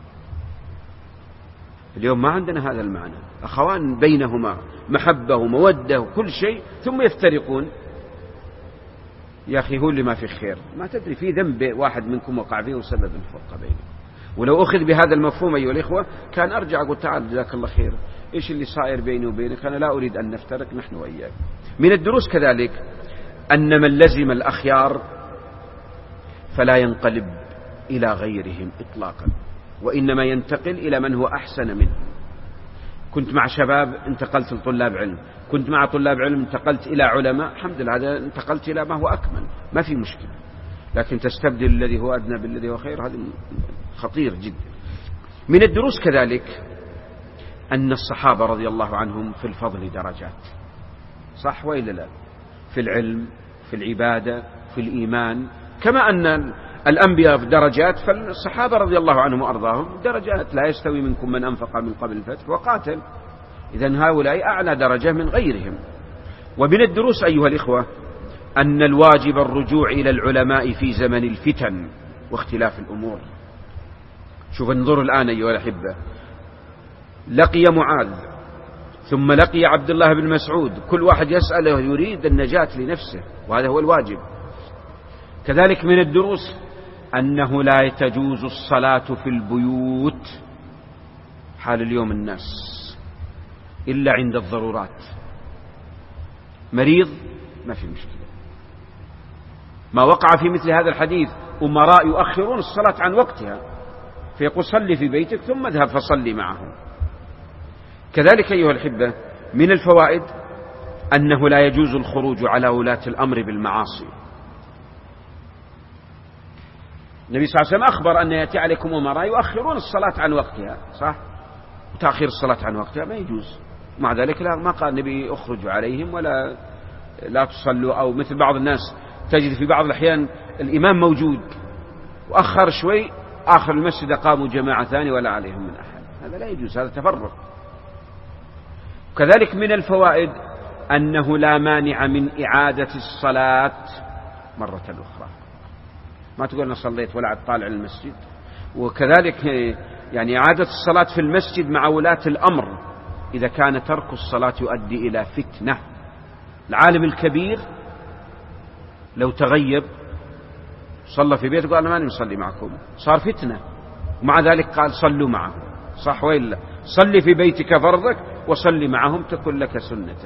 اليوم ما عندنا هذا المعنى، أخوان بينهما محبة ومودة وكل شيء ثم يفترقون. يا أخي هو اللي ما في خير، ما تدري في ذنب واحد منكم وقع فيه وسبب الفرقة بينهم. ولو أخذ بهذا المفهوم أيها الإخوة كان أرجع أقول تعال جزاك الله خير، إيش اللي صاير بيني وبينك؟ أنا لا أريد أن نفترق نحن وإياك. من الدروس كذلك أن من لزم الأخيار فلا ينقلب إلى غيرهم إطلاقا، وإنما ينتقل إلى من هو أحسن منه. كنت مع شباب انتقلت لطلاب علم، كنت مع طلاب علم انتقلت إلى علماء، الحمد لله هذا انتقلت إلى ما هو أكمل، ما في مشكلة. لكن تستبدل الذي هو أدنى بالذي هو خير، هذا خطير جدا. من الدروس كذلك أن الصحابة رضي الله عنهم في الفضل درجات، صح وإلا لا؟ في العلم، في العبادة، في الإيمان، كما أن الأنبياء في درجات، فالصحابة رضي الله عنهم وأرضاهم درجات. لا يستوي منكم من أنفق من قبل الفتح وقاتل، إذن هؤلاء أعلى درجة من غيرهم. ومن الدروس أيها الإخوة أن الواجب الرجوع إلى العلماء في زمن الفتن واختلاف الأمور. شوف انظروا الآن أيها الأحبة، لقي معاذ ثم لقي عبد الله بن مسعود، كل واحد يسأله يريد النجاة لنفسه، وهذا هو الواجب. كذلك من الدروس أنه لا تجوز الصلاة في البيوت حال اليوم الناس إلا عند الضرورات. مريض ما في مشكلة. ما وقع في مثل هذا الحديث أمراء يؤخرون الصلاة عن وقتها، فيقول صلي في بيتك ثم اذهب فصلي معهم. كذلك أيها الأحبة من الفوائد أنه لا يجوز الخروج على ولاة الأمر بالمعاصي. النبي صلى الله عليه وسلم أخبر أن يأتي عليكم أمراء يؤخرون الصلاة عن وقتها، صح؟ وتأخير الصلاة عن وقتها ما يجوز. مع ذلك لا، ما قال النبي اخرجوا عليهم ولا لا تصلوا، أو مثل بعض الناس تجد في بعض الأحيان الإمام موجود وأخر شوي، آخر المسجد قاموا جماعة ثانية ولا عليهم من أحد، هذا لا يجوز، هذا تفرق. كذلك من الفوائد أنه لا مانع من إعادة الصلاة مرة أخرى. ما تقول أنا صليت ولا عاد طالع المسجد. وكذلك يعني إعادة الصلاة في المسجد مع ولاة الأمر إذا كان ترك الصلاة يؤدي إلى فتنة. العالم الكبير لو تغيب صلى في بيته قال أنا ماني مصلي معكم، صار فتنة، ومع ذلك قال صلوا معه، صح وإلا؟ صلي في بيتك فرضك وصلي معهم تكن لك سنة.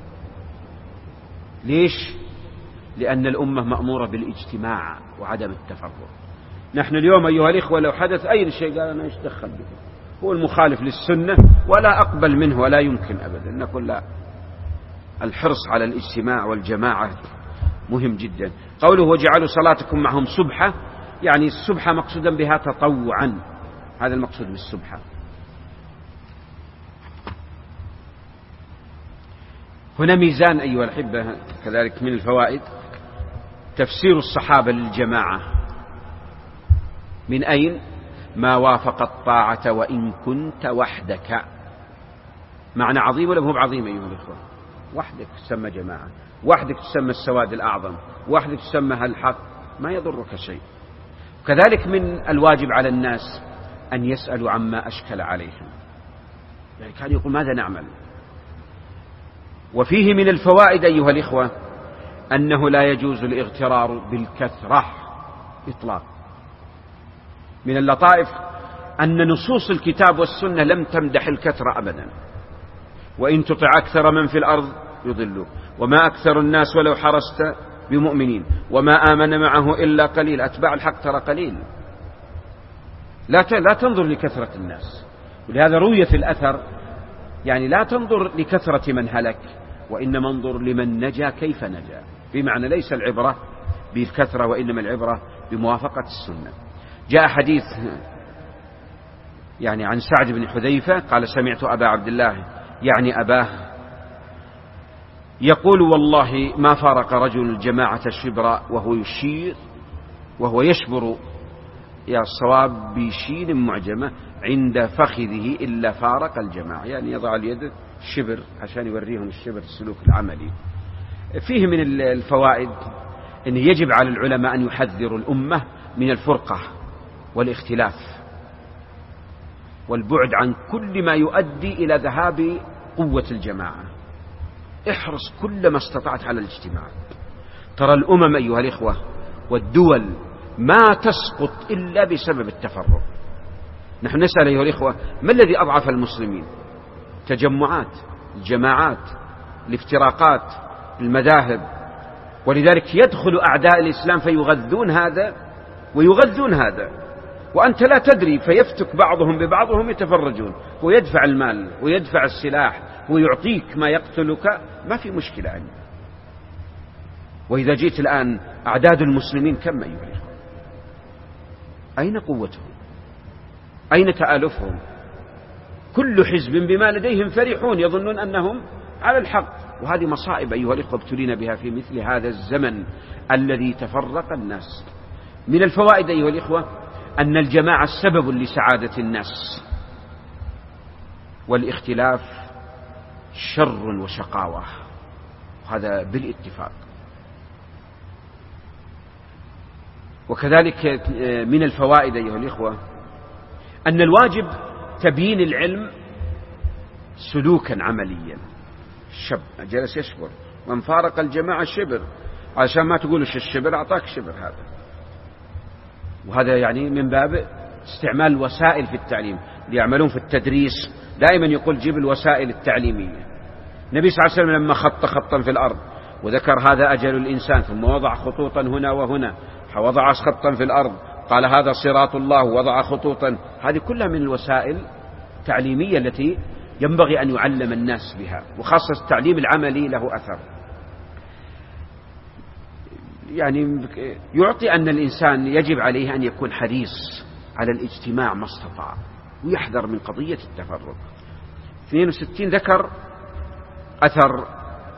ليش؟ لأن الأمة مأمورة بالاجتماع وعدم التفرق. نحن اليوم أيها الإخوة لو حدث أي شيء قال أنا إيش دخل به، هو المخالف للسنة ولا أقبل منه ولا يمكن أبدا. نقول لا، الحرص على الاجتماع والجماعة مهم جدا. قوله وجعلوا صلاتكم معهم سبحة، يعني السبحة مقصودا بها تطوعا، هذا المقصود بالسبحة. هنا ميزان أيها الأحبة كذلك من الفوائد تفسير الصحابة للجماعة. من أين؟ ما وافق الطاعة وإن كنت وحدك. معنى عظيم ولا مو بعظيم أيها الأخوة؟ وحدك تسمى جماعة، وحدك تسمى السواد الأعظم، وحدك تسمى الحق، ما يضرك شيء. كذلك من الواجب على الناس أن يسألوا عما أشكل عليهم، يعني كان يقول ماذا نعمل. وفيه من الفوائد أيها الإخوة أنه لا يجوز الاغترار بالكثرة إطلاق. من اللطائف أن نصوص الكتاب والسنة لم تمدح الكثرة أبدا. وإن تطع أكثر من في الأرض يضلوك وما أكثر الناس ولو حرصت بمؤمنين وما آمن معه إلا قليل. أتباع الحق ترى قليل، لا لا تنظر لكثرة الناس. ولهذا روي في الأثر يعني لا تنظر لكثرة من هلك وإنما انظر لمن نجا كيف نجا، بمعنى ليس العبرة بالكثرة وإنما العبرة بموافقة السنة. جاء حديث يعني عن سعد بن حذيفة قال سمعت أبا عبد الله يعني أباه يقول والله ما فارق رجل الجماعة شبرا وهو يشير وهو يشبر يا الصواب بشين معجمة عند فخذه إلا فارق الجماعة، يعني يضع اليد شبر عشان يوريهم الشبر السلوك العملي. فيه من الفوائد أن يجب على العلماء أن يحذروا الأمة من الفرقة والاختلاف والبعد عن كل ما يؤدي إلى ذهاب قوة الجماعة. احرص كل ما استطعت على الاجتماع. ترى الأمم أيها الإخوة والدول ما تسقط إلا بسبب التفرق. نحن نسأل أيها الإخوة ما الذي أضعف المسلمين؟ تجمعات، الجماعات، الافتراقات، المذاهب. ولذلك يدخل أعداء الإسلام فيغذون هذا ويغذون هذا وأنت لا تدري، فيفتك بعضهم ببعضهم يتفرجون، ويدفع المال ويدفع السلاح ويعطيك ما يقتلك، ما في مشكلة عنه. وإذا جيت الآن أعداد المسلمين كم أيها الإخوة؟ أين قوتهم؟ أين تآلفهم؟ كل حزب بما لديهم فرحون يظنون أنهم على الحق. وهذه مصائب أيها الإخوة ابتلينا بها في مثل هذا الزمن الذي تفرق الناس. من الفوائد أيها الإخوة أن الجماعة سبب لسعادة الناس، والاختلاف شر وشقاوة، وهذا بالاتفاق. وكذلك من الفوائد أيها الإخوة أن الواجب تبيين العلم سلوكا عمليا. الشاب جلس يشبر، من فارق الجماعة شبر، عشان ما تقولش الشبر أعطاك شبر هذا. وهذا يعني من باب استعمال الوسائل في التعليم. اللي يعملون في التدريس دائما يقول جيب الوسائل التعليمية. النبي صلى الله عليه وسلم لما خط خطا في الأرض وذكر هذا أجل الإنسان، ثم وضع خطوطا هنا وهنا، وضع خطا في الأرض قال هذا صراط الله، وضع خطوطا. هذه كلها من الوسائل التعليمية التي ينبغي أن يعلم الناس بها، وخاصة التعليم العملي له أثر. يعني يعطي أن الإنسان يجب عليه أن يكون حريص على الاجتماع ما استطاع، ويحذر من قضية التفرق. اثنين وستين ذكر أثر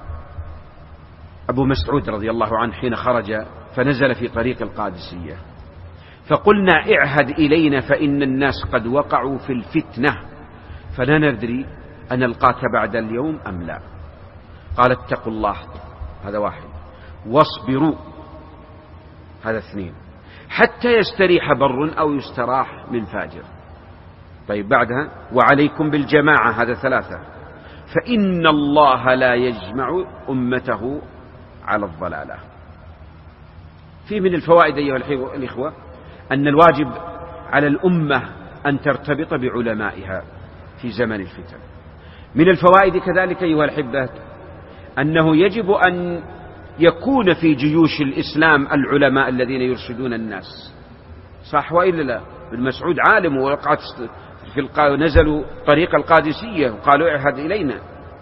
أبو مسعود رضي الله عنه حين خرج فنزل في طريق القادسية، فقلنا اعهد إلينا فإن الناس قد وقعوا في الفتنة فلا ندري أن نلقاك بعد اليوم أم لا. قال اتقوا الله، هذا واحد، واصبروا، هذا اثنين، حتى يستريح بر أو يستراح من فاجر. طيب بعدها وعليكم بالجماعة، هذا ثلاثة، فإن الله لا يجمع أمته على الضلالة. في من الفوائد أيها الإخوة أن الواجب على الأمة أن ترتبط بعلمائها في زمن الفتن. من الفوائد كذلك أيها الأحبة أنه يجب أن يكون في جيوش الإسلام العلماء الذين يرشدون الناس، صح وإلا لا؟ ابن مسعود عالم ووقعت في الق... نزلوا طريق القادسية وقالوا اعهد إلينا.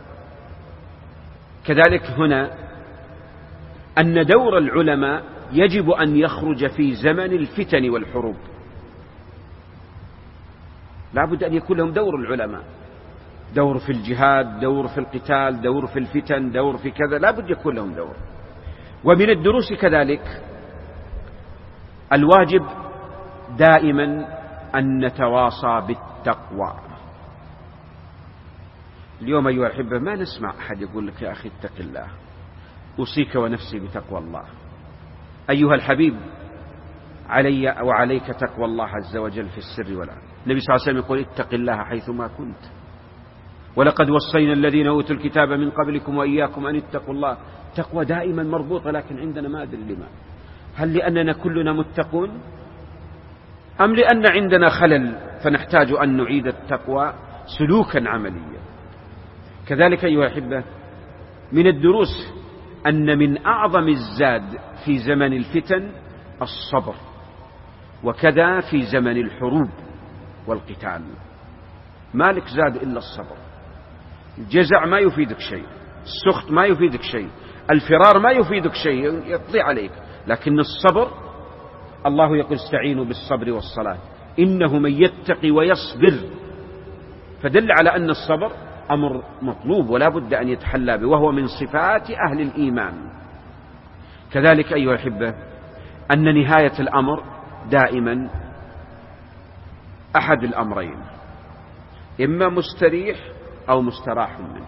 كذلك هنا أن دور العلماء يجب أن يخرج في زمن الفتن والحروب، لا بد أن يكون لهم دور. العلماء دور في الجهاد، دور في القتال، دور في الفتن، دور في كذا، لا بد يكون لهم دور. ومن الدروس كذلك الواجب دائما أن نتواصى بالتقوى. اليوم أيها الأحبة ما نسمع أحد يقول لك يا أخي اتق الله، أوصيك ونفسي بتقوى الله. أيها الحبيب علي وعليك تقوى الله عز وجل في السر والعلن. النبي صلى الله عليه وسلم يقول اتق الله حيثما كنت، ولقد وصينا الذين أوتوا الكتاب من قبلكم وإياكم أن اتقوا الله. تقوى دائما مربوطة، لكن عندنا ما أدري لما. هل لأننا كلنا متقون، أم لأن عندنا خلل فنحتاج أن نعيد التقوى سلوكا عمليا. كذلك أيها الأحبة من الدروس أن من أعظم الزاد في زمن الفتن الصبر، وكذا في زمن الحروب والقتال. مالك زاد إلا الصبر. الجزع ما يفيدك شيء، السخط ما يفيدك شيء، الفرار ما يفيدك شيء، يقضي عليك. لكن الصبر، الله يقول استعينوا بالصبر والصلاة إنه من يتقي ويصبر، فدل على أن الصبر أمر مطلوب ولا بد أن يتحلى به، وهو من صفات أهل الإيمان. كذلك أيها الأحبة أن نهاية الأمر دائما أحد الأمرين، إما مستريح أو مستراح منه.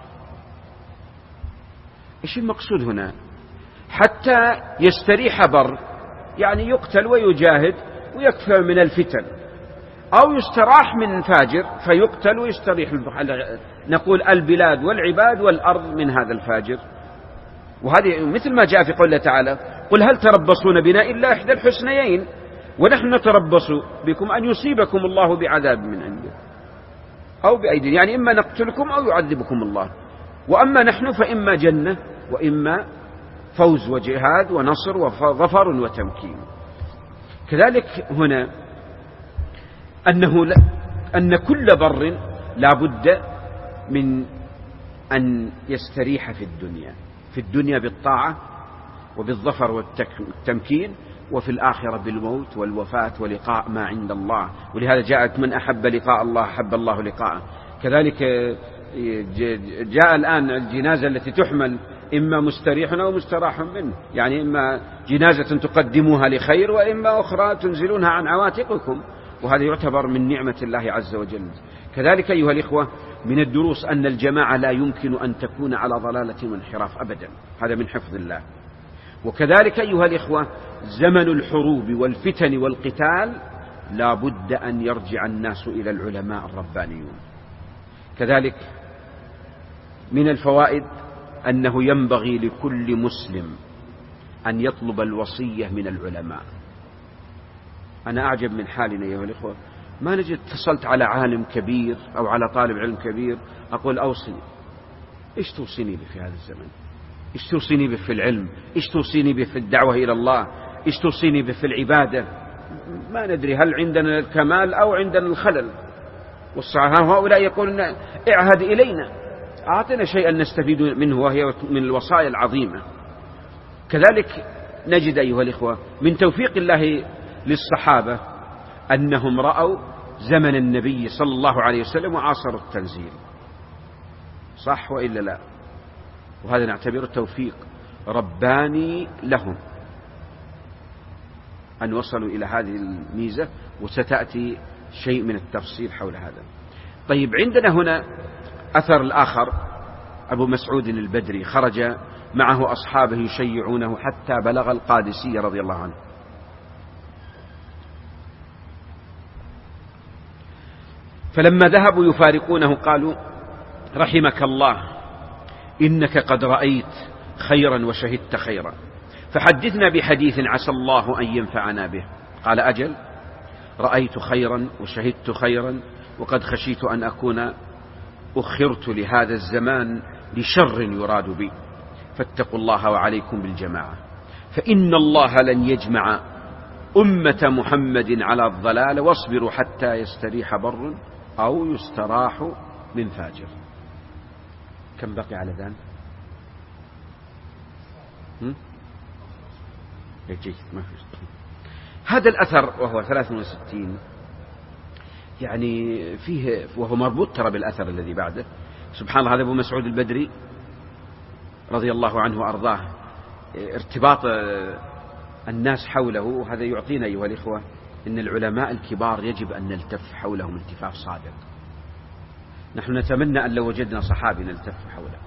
إيش المقصود هنا؟ حتى يستريح بر، يعني يقتل ويجاهد ويكفى من الفتن، أو يستراح من فاجر فيقتل ويستريح، نقول البلاد والعباد والأرض من هذا الفاجر. وهذه مثل ما جاء في قوله تعالى قل هل تربصون بنا إلا إحدى الحسنيين ونحن نتربص بكم أن يصيبكم الله بعذاب من عنده أو بأيدينا، يعني إما نقتلكم أو يعذبكم الله، وأما نحن فإما جنة وإما فوز وجهاد ونصر وظفر وتمكين. كذلك هنا أنه لا أن كل بر لا بد من أن يستريح في الدنيا، في الدنيا بالطاعة وبالظفر والتمكين، وفي الآخرة بالموت والوفاة ولقاء ما عند الله. ولهذا جاءت من أحب لقاء الله أحب الله لقاءه. كذلك جاء الآن الجنازة التي تحمل إما مستريح أو مستراح منه، يعني إما جنازة تقدموها لخير وإما أخرى تنزلونها عن عواتقكم، وهذا يعتبر من نعمة الله عز وجل. كذلك أيها الإخوة من الدروس أن الجماعة لا يمكن أن تكون على ضلالة وانحراف أبدا، هذا من حفظ الله. وكذلك أيها الإخوة زمن الحروب والفتن والقتال لا بد أن يرجع الناس إلى العلماء الربانيون. كذلك من الفوائد أنه ينبغي لكل مسلم أن يطلب الوصية من العلماء. أنا أعجب من حالنا أيها الإخوة، ما نجد اتصلت على عالم كبير أو على طالب علم كبير أقول أوصني. إيش توصيني به في هذا الزمن؟ إيش توصيني به في العلم؟ إيش توصيني به في الدعوة إلى الله؟ إيش توصيني به في العبادة؟ ما ندري هل عندنا الكمال أو عندنا الخلل. والصحابة هؤلاء يقولون اعهد إلينا، أعطنا شيئا نستفيد منه، وهي من الوصايا العظيمة. كذلك نجد أيها الإخوة من توفيق الله للصحابة أنهم رأوا زمن النبي صلى الله عليه وسلم وعاصروا التنزيل، صح وإلا لا؟ وهذا نعتبره توفيق رباني لهم أن وصلوا إلى هذه الميزة، وستأتي شيء من التفصيل حول هذا. طيب عندنا هنا أثر الآخر، أبو مسعود البدري خرج معه أصحابه يشيعونه حتى بلغ القادسية رضي الله عنه. فلما ذهبوا يفارقونه قالوا رحمك الله إنك قد رأيت خيرا وشهدت خيرا، فحدثنا بحديث عسى الله أن ينفعنا به. قال أجل، رأيت خيرا وشهدت خيرا، وقد خشيت أن أكون أخرت لهذا الزمان لشر يراد بي، فاتقوا الله وعليكم بالجماعة، فإن الله لن يجمع أمة محمد على الضلال، واصبروا حتى يستريح بر أو يستراح من فاجر. كم بقي على ذان؟ هذا الأثر وهو ثلاث وستين يعني فيه، وهو مربوط ترى بالأثر الذي بعده. سبحان الله، هذا أبو مسعود البدري رضي الله عنه وأرضاه، ارتباط الناس حوله، هذا يعطينا أيها الإخوة إن العلماء الكبار يجب أن نلتف حولهم التفاف صادق. نحن نتمنى أن لو وجدنا صحابي نلتف حوله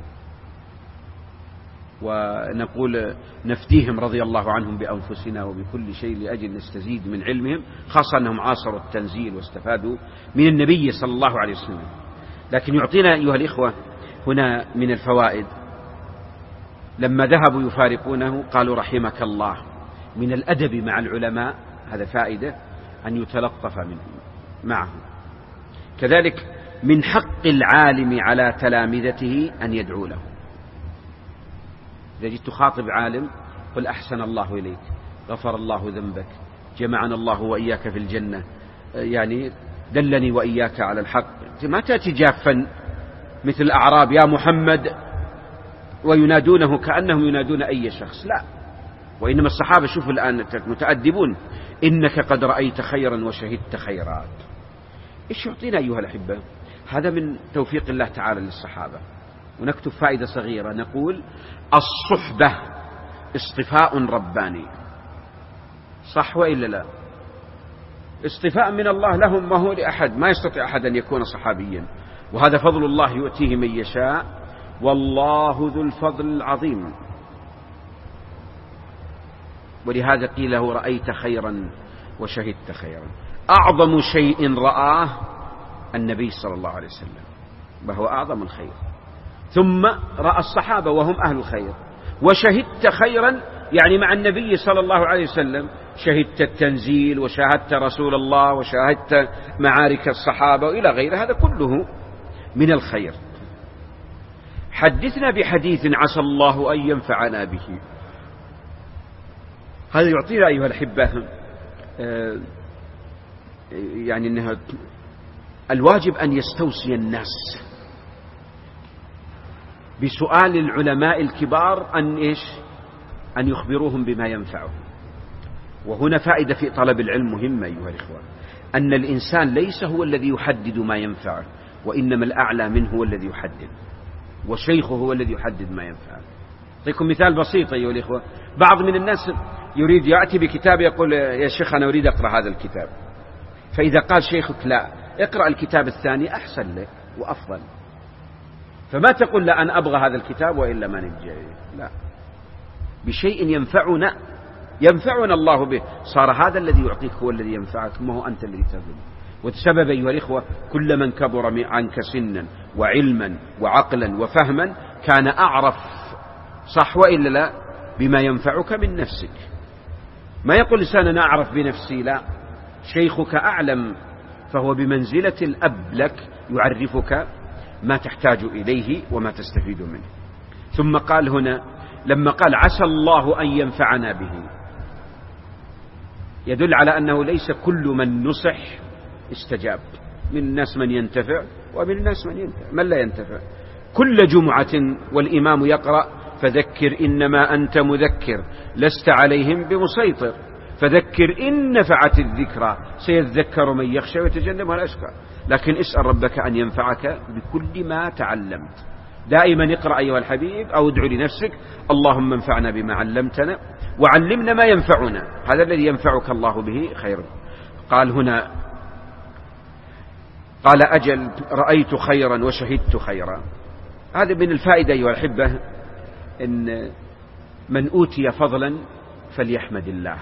ونقول نفديهم رضي الله عنهم بأنفسنا وبكل شيء لأجل نستزيد من علمهم، خاصة أنهم عاصروا التنزيل واستفادوا من النبي صلى الله عليه وسلم. لكن يعطينا أيها الإخوة هنا من الفوائد، لما ذهبوا يفارقونه قالوا رحمك الله. من الأدب مع العلماء هذا فائدة أن يتلطف منهم معهم. كذلك من حق العالم على تلامذته أن يدعو له. إذا جئت تخاطب عالم قل أحسن الله إليك، غفر الله ذنبك، جمعنا الله وإياك في الجنة، يعني دلني وإياك على الحق. ما تأتي جافا مثل الأعراب يا محمد وينادونه كأنهم ينادون أي شخص، لا. وإنما الصحابة شوفوا الآن متأدبون، إنك قد رأيت خيرا وشهدت خيرات. إيش يعطينا أيها الأحبة؟ هذا من توفيق الله تعالى للصحابة. ونكتب فائدة صغيرة، نقول الصحبة اصطفاء رباني، صح وإلا لا؟ اصطفاء من الله لهم، ما هو لأحد، ما يستطيع أحد أن يكون صحابيا، وهذا فضل الله يؤتيه من يشاء، والله ذو الفضل العظيم. ولهذا قيل له رأيت خيرا وشهدت خيرا. أعظم شيء رآه النبي صلى الله عليه وسلم، وهو أعظم الخير، ثم رأى الصحابة وهم أهل الخير. وشهدت خيرا يعني مع النبي صلى الله عليه وسلم شهدت التنزيل وشاهدت رسول الله وشاهدت معارك الصحابة وإلى غير هذا كله من الخير. حدثنا بحديث عسى الله أن ينفعنا به. هذا يعطينا أيها الأحبة يعني أنها الواجب أن يستوصي الناس بسؤال العلماء الكبار أن إيش؟ أن يخبروهم بما ينفعهم. وهنا فائدة في طلب العلم مهمة أيها الإخوة، أن الإنسان ليس هو الذي يحدد ما ينفعه، وإنما الأعلى منه هو الذي يحدد، وشيخه هو الذي يحدد ما ينفعه. أعطيكم مثال بسيط أيها الإخوة، بعض من الناس يريد يأتي بكتاب يقول يا شيخ أنا أريد أقرأ هذا الكتاب، فإذا قال شيخك لا اقرأ الكتاب الثاني أحسن لك وأفضل، فما تقول لا أنا أبغى هذا الكتاب وإلا ما نجي، لا. بشيء ينفعنا ينفعنا الله به، صار هذا الذي يعطيك هو الذي ينفعك، ما هو أنت الذي تظلم. وتسبب أيها الإخوة كل من كبر عنك سنا وعلما وعقلا وفهما كان أعرف، صح وإلا لا، بما ينفعك من نفسك. ما يقول لسان أنا أعرف بنفسي، لا، شيخك أعلم، فهو بمنزلة الأب لك، يعرفك ما تحتاج إليه وما تستفيد منه. ثم قال هنا لما قال عسى الله أن ينفعنا به، يدل على أنه ليس كل من نصح استجاب، من الناس من ينتفع ومن الناس من ينتفع من لا ينتفع. كل جمعة والإمام يقرأ فذكر إنما أنت مذكر لست عليهم بمسيطر، فذكر إن نفعت الذكرى سيذكر من يخشى ويتجنبها الأشقى. لكن اسأل ربك أن ينفعك بكل ما تعلمت. دائما اقرأ أيها الحبيب أو ادعو لنفسك اللهم انفعنا بما علمتنا وعلمنا ما ينفعنا، هذا الذي ينفعك الله به خير. قال هنا قال أجل رأيت خيرا وشهدت خيرا. هذا من الفائدة أيها الأحبة، إن من أوتي فضلا فليحمد الله.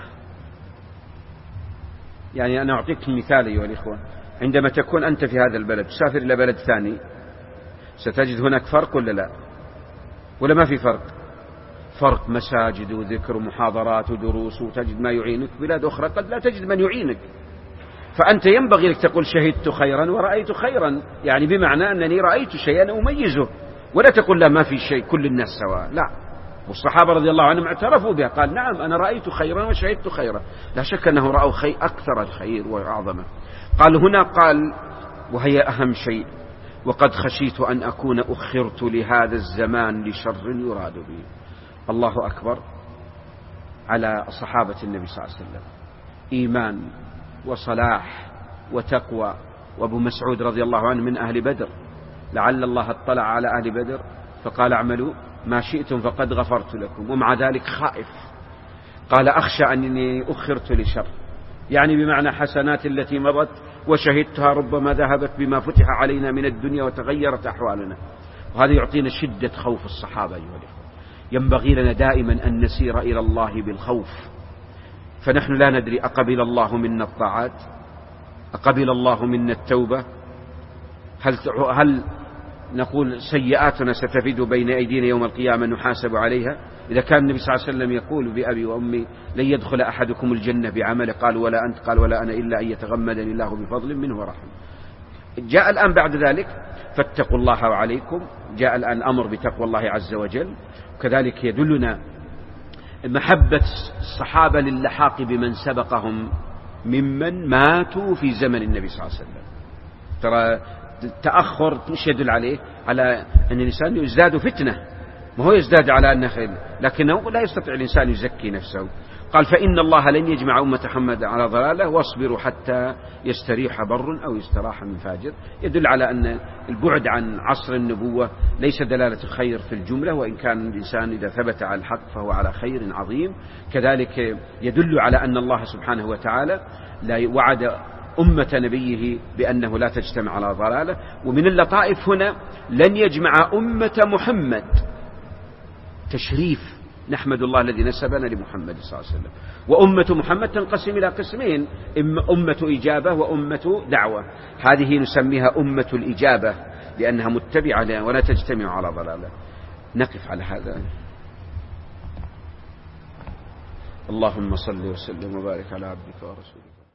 يعني أنا أعطيك مثال أيها الإخوة، عندما تكون أنت في هذا البلد تسافر إلى بلد ثاني ستجد هناك فرق ولا لا؟ ولا ما في فرق؟ فرق مساجد وذكر ومحاضرات ودروس، وتجد ما يعينك. بلاد أخرى قد لا تجد من يعينك، فأنت ينبغي لك تقول شهدت خيرا ورأيت خيرا، يعني بمعنى أنني رأيت شيئا أميزه، ولا تقول لا ما في شيء كل الناس سواء، لا. والصحابة رضي الله عنهم اعترفوا بها، قال نعم أنا رأيت خيرا وشهدت خيرا، لا شك أنه رأوا خير أكثر الخير وأعظمه. قال هنا قال وهي أهم شيء وقد خشيت أن أكون أخرت لهذا الزمان لشر يراد به. الله أكبر على صحابة النبي صلى الله عليه وسلم، إيمان وصلاح وتقوى. وابو مسعود رضي الله عنه من أهل بدر، لعل الله اطلع على أهل بدر فقال اعملوا ما شئتم فقد غفرت لكم، ومع ذلك خائف. قال أخشى أنني أخرت لشر، يعني بمعنى حسنات التي مضت وشهدتها ربما ذهبت بما فتح علينا من الدنيا وتغيرت أحوالنا. وهذا يعطينا شدة خوف الصحابة أيها الإخوة. ينبغي لنا دائما أن نسير إلى الله بالخوف، فنحن لا ندري أقبل الله منا الطاعات، أقبل الله منا التوبة، هل, هل نقول سيئاتنا ستفيد بين أيدينا يوم القيامة نحاسب عليها؟ إذا كان النبي صلى الله عليه وسلم يقول بأبي وأمي لن يدخل أحدكم الجنة بعمله، قال ولا أنت، قال ولا أنا، إلا أن يتغمدني الله بفضل منه ورحمه. جاء الآن بعد ذلك فاتقوا الله وعليكم، جاء الآن أمر بتقوى الله عز وجل. وكذلك يدلنا محبة الصحابة للحاق بمن سبقهم ممن ماتوا في زمن النبي صلى الله عليه وسلم. ترى التأخر مش يدل عليه على أن الإنسان يزداد فتنة، ما هو يزداد على أنه خير، لكنه لا يستطيع الإنسان يزكي نفسه. قال فإن الله لن يجمع أمة محمد على ضلالة واصبروا حتى يستريح بر أو يستراح من فاجر. يدل على أن البعد عن عصر النبوة ليس دلالة خير في الجملة، وإن كان الإنسان إذا ثبت على الحق فهو على خير عظيم. كذلك يدل على أن الله سبحانه وتعالى لا وعد أمة نبيه بأنه لا تجتمع على ضلالة. ومن اللطائف هنا لن يجمع أمة محمد، تشريف، نحمد الله الذي نسبنا لمحمد صلى الله عليه وسلم. وأمة محمد تنقسم إلى قسمين، أمة إجابة وأمة دعوة. هذه نسميها أمة الإجابة لأنها متبعة ولا تجتمع على ضلالة. نقف على هذا. اللهم صل وسلم وبارك على عبدك ورسولك.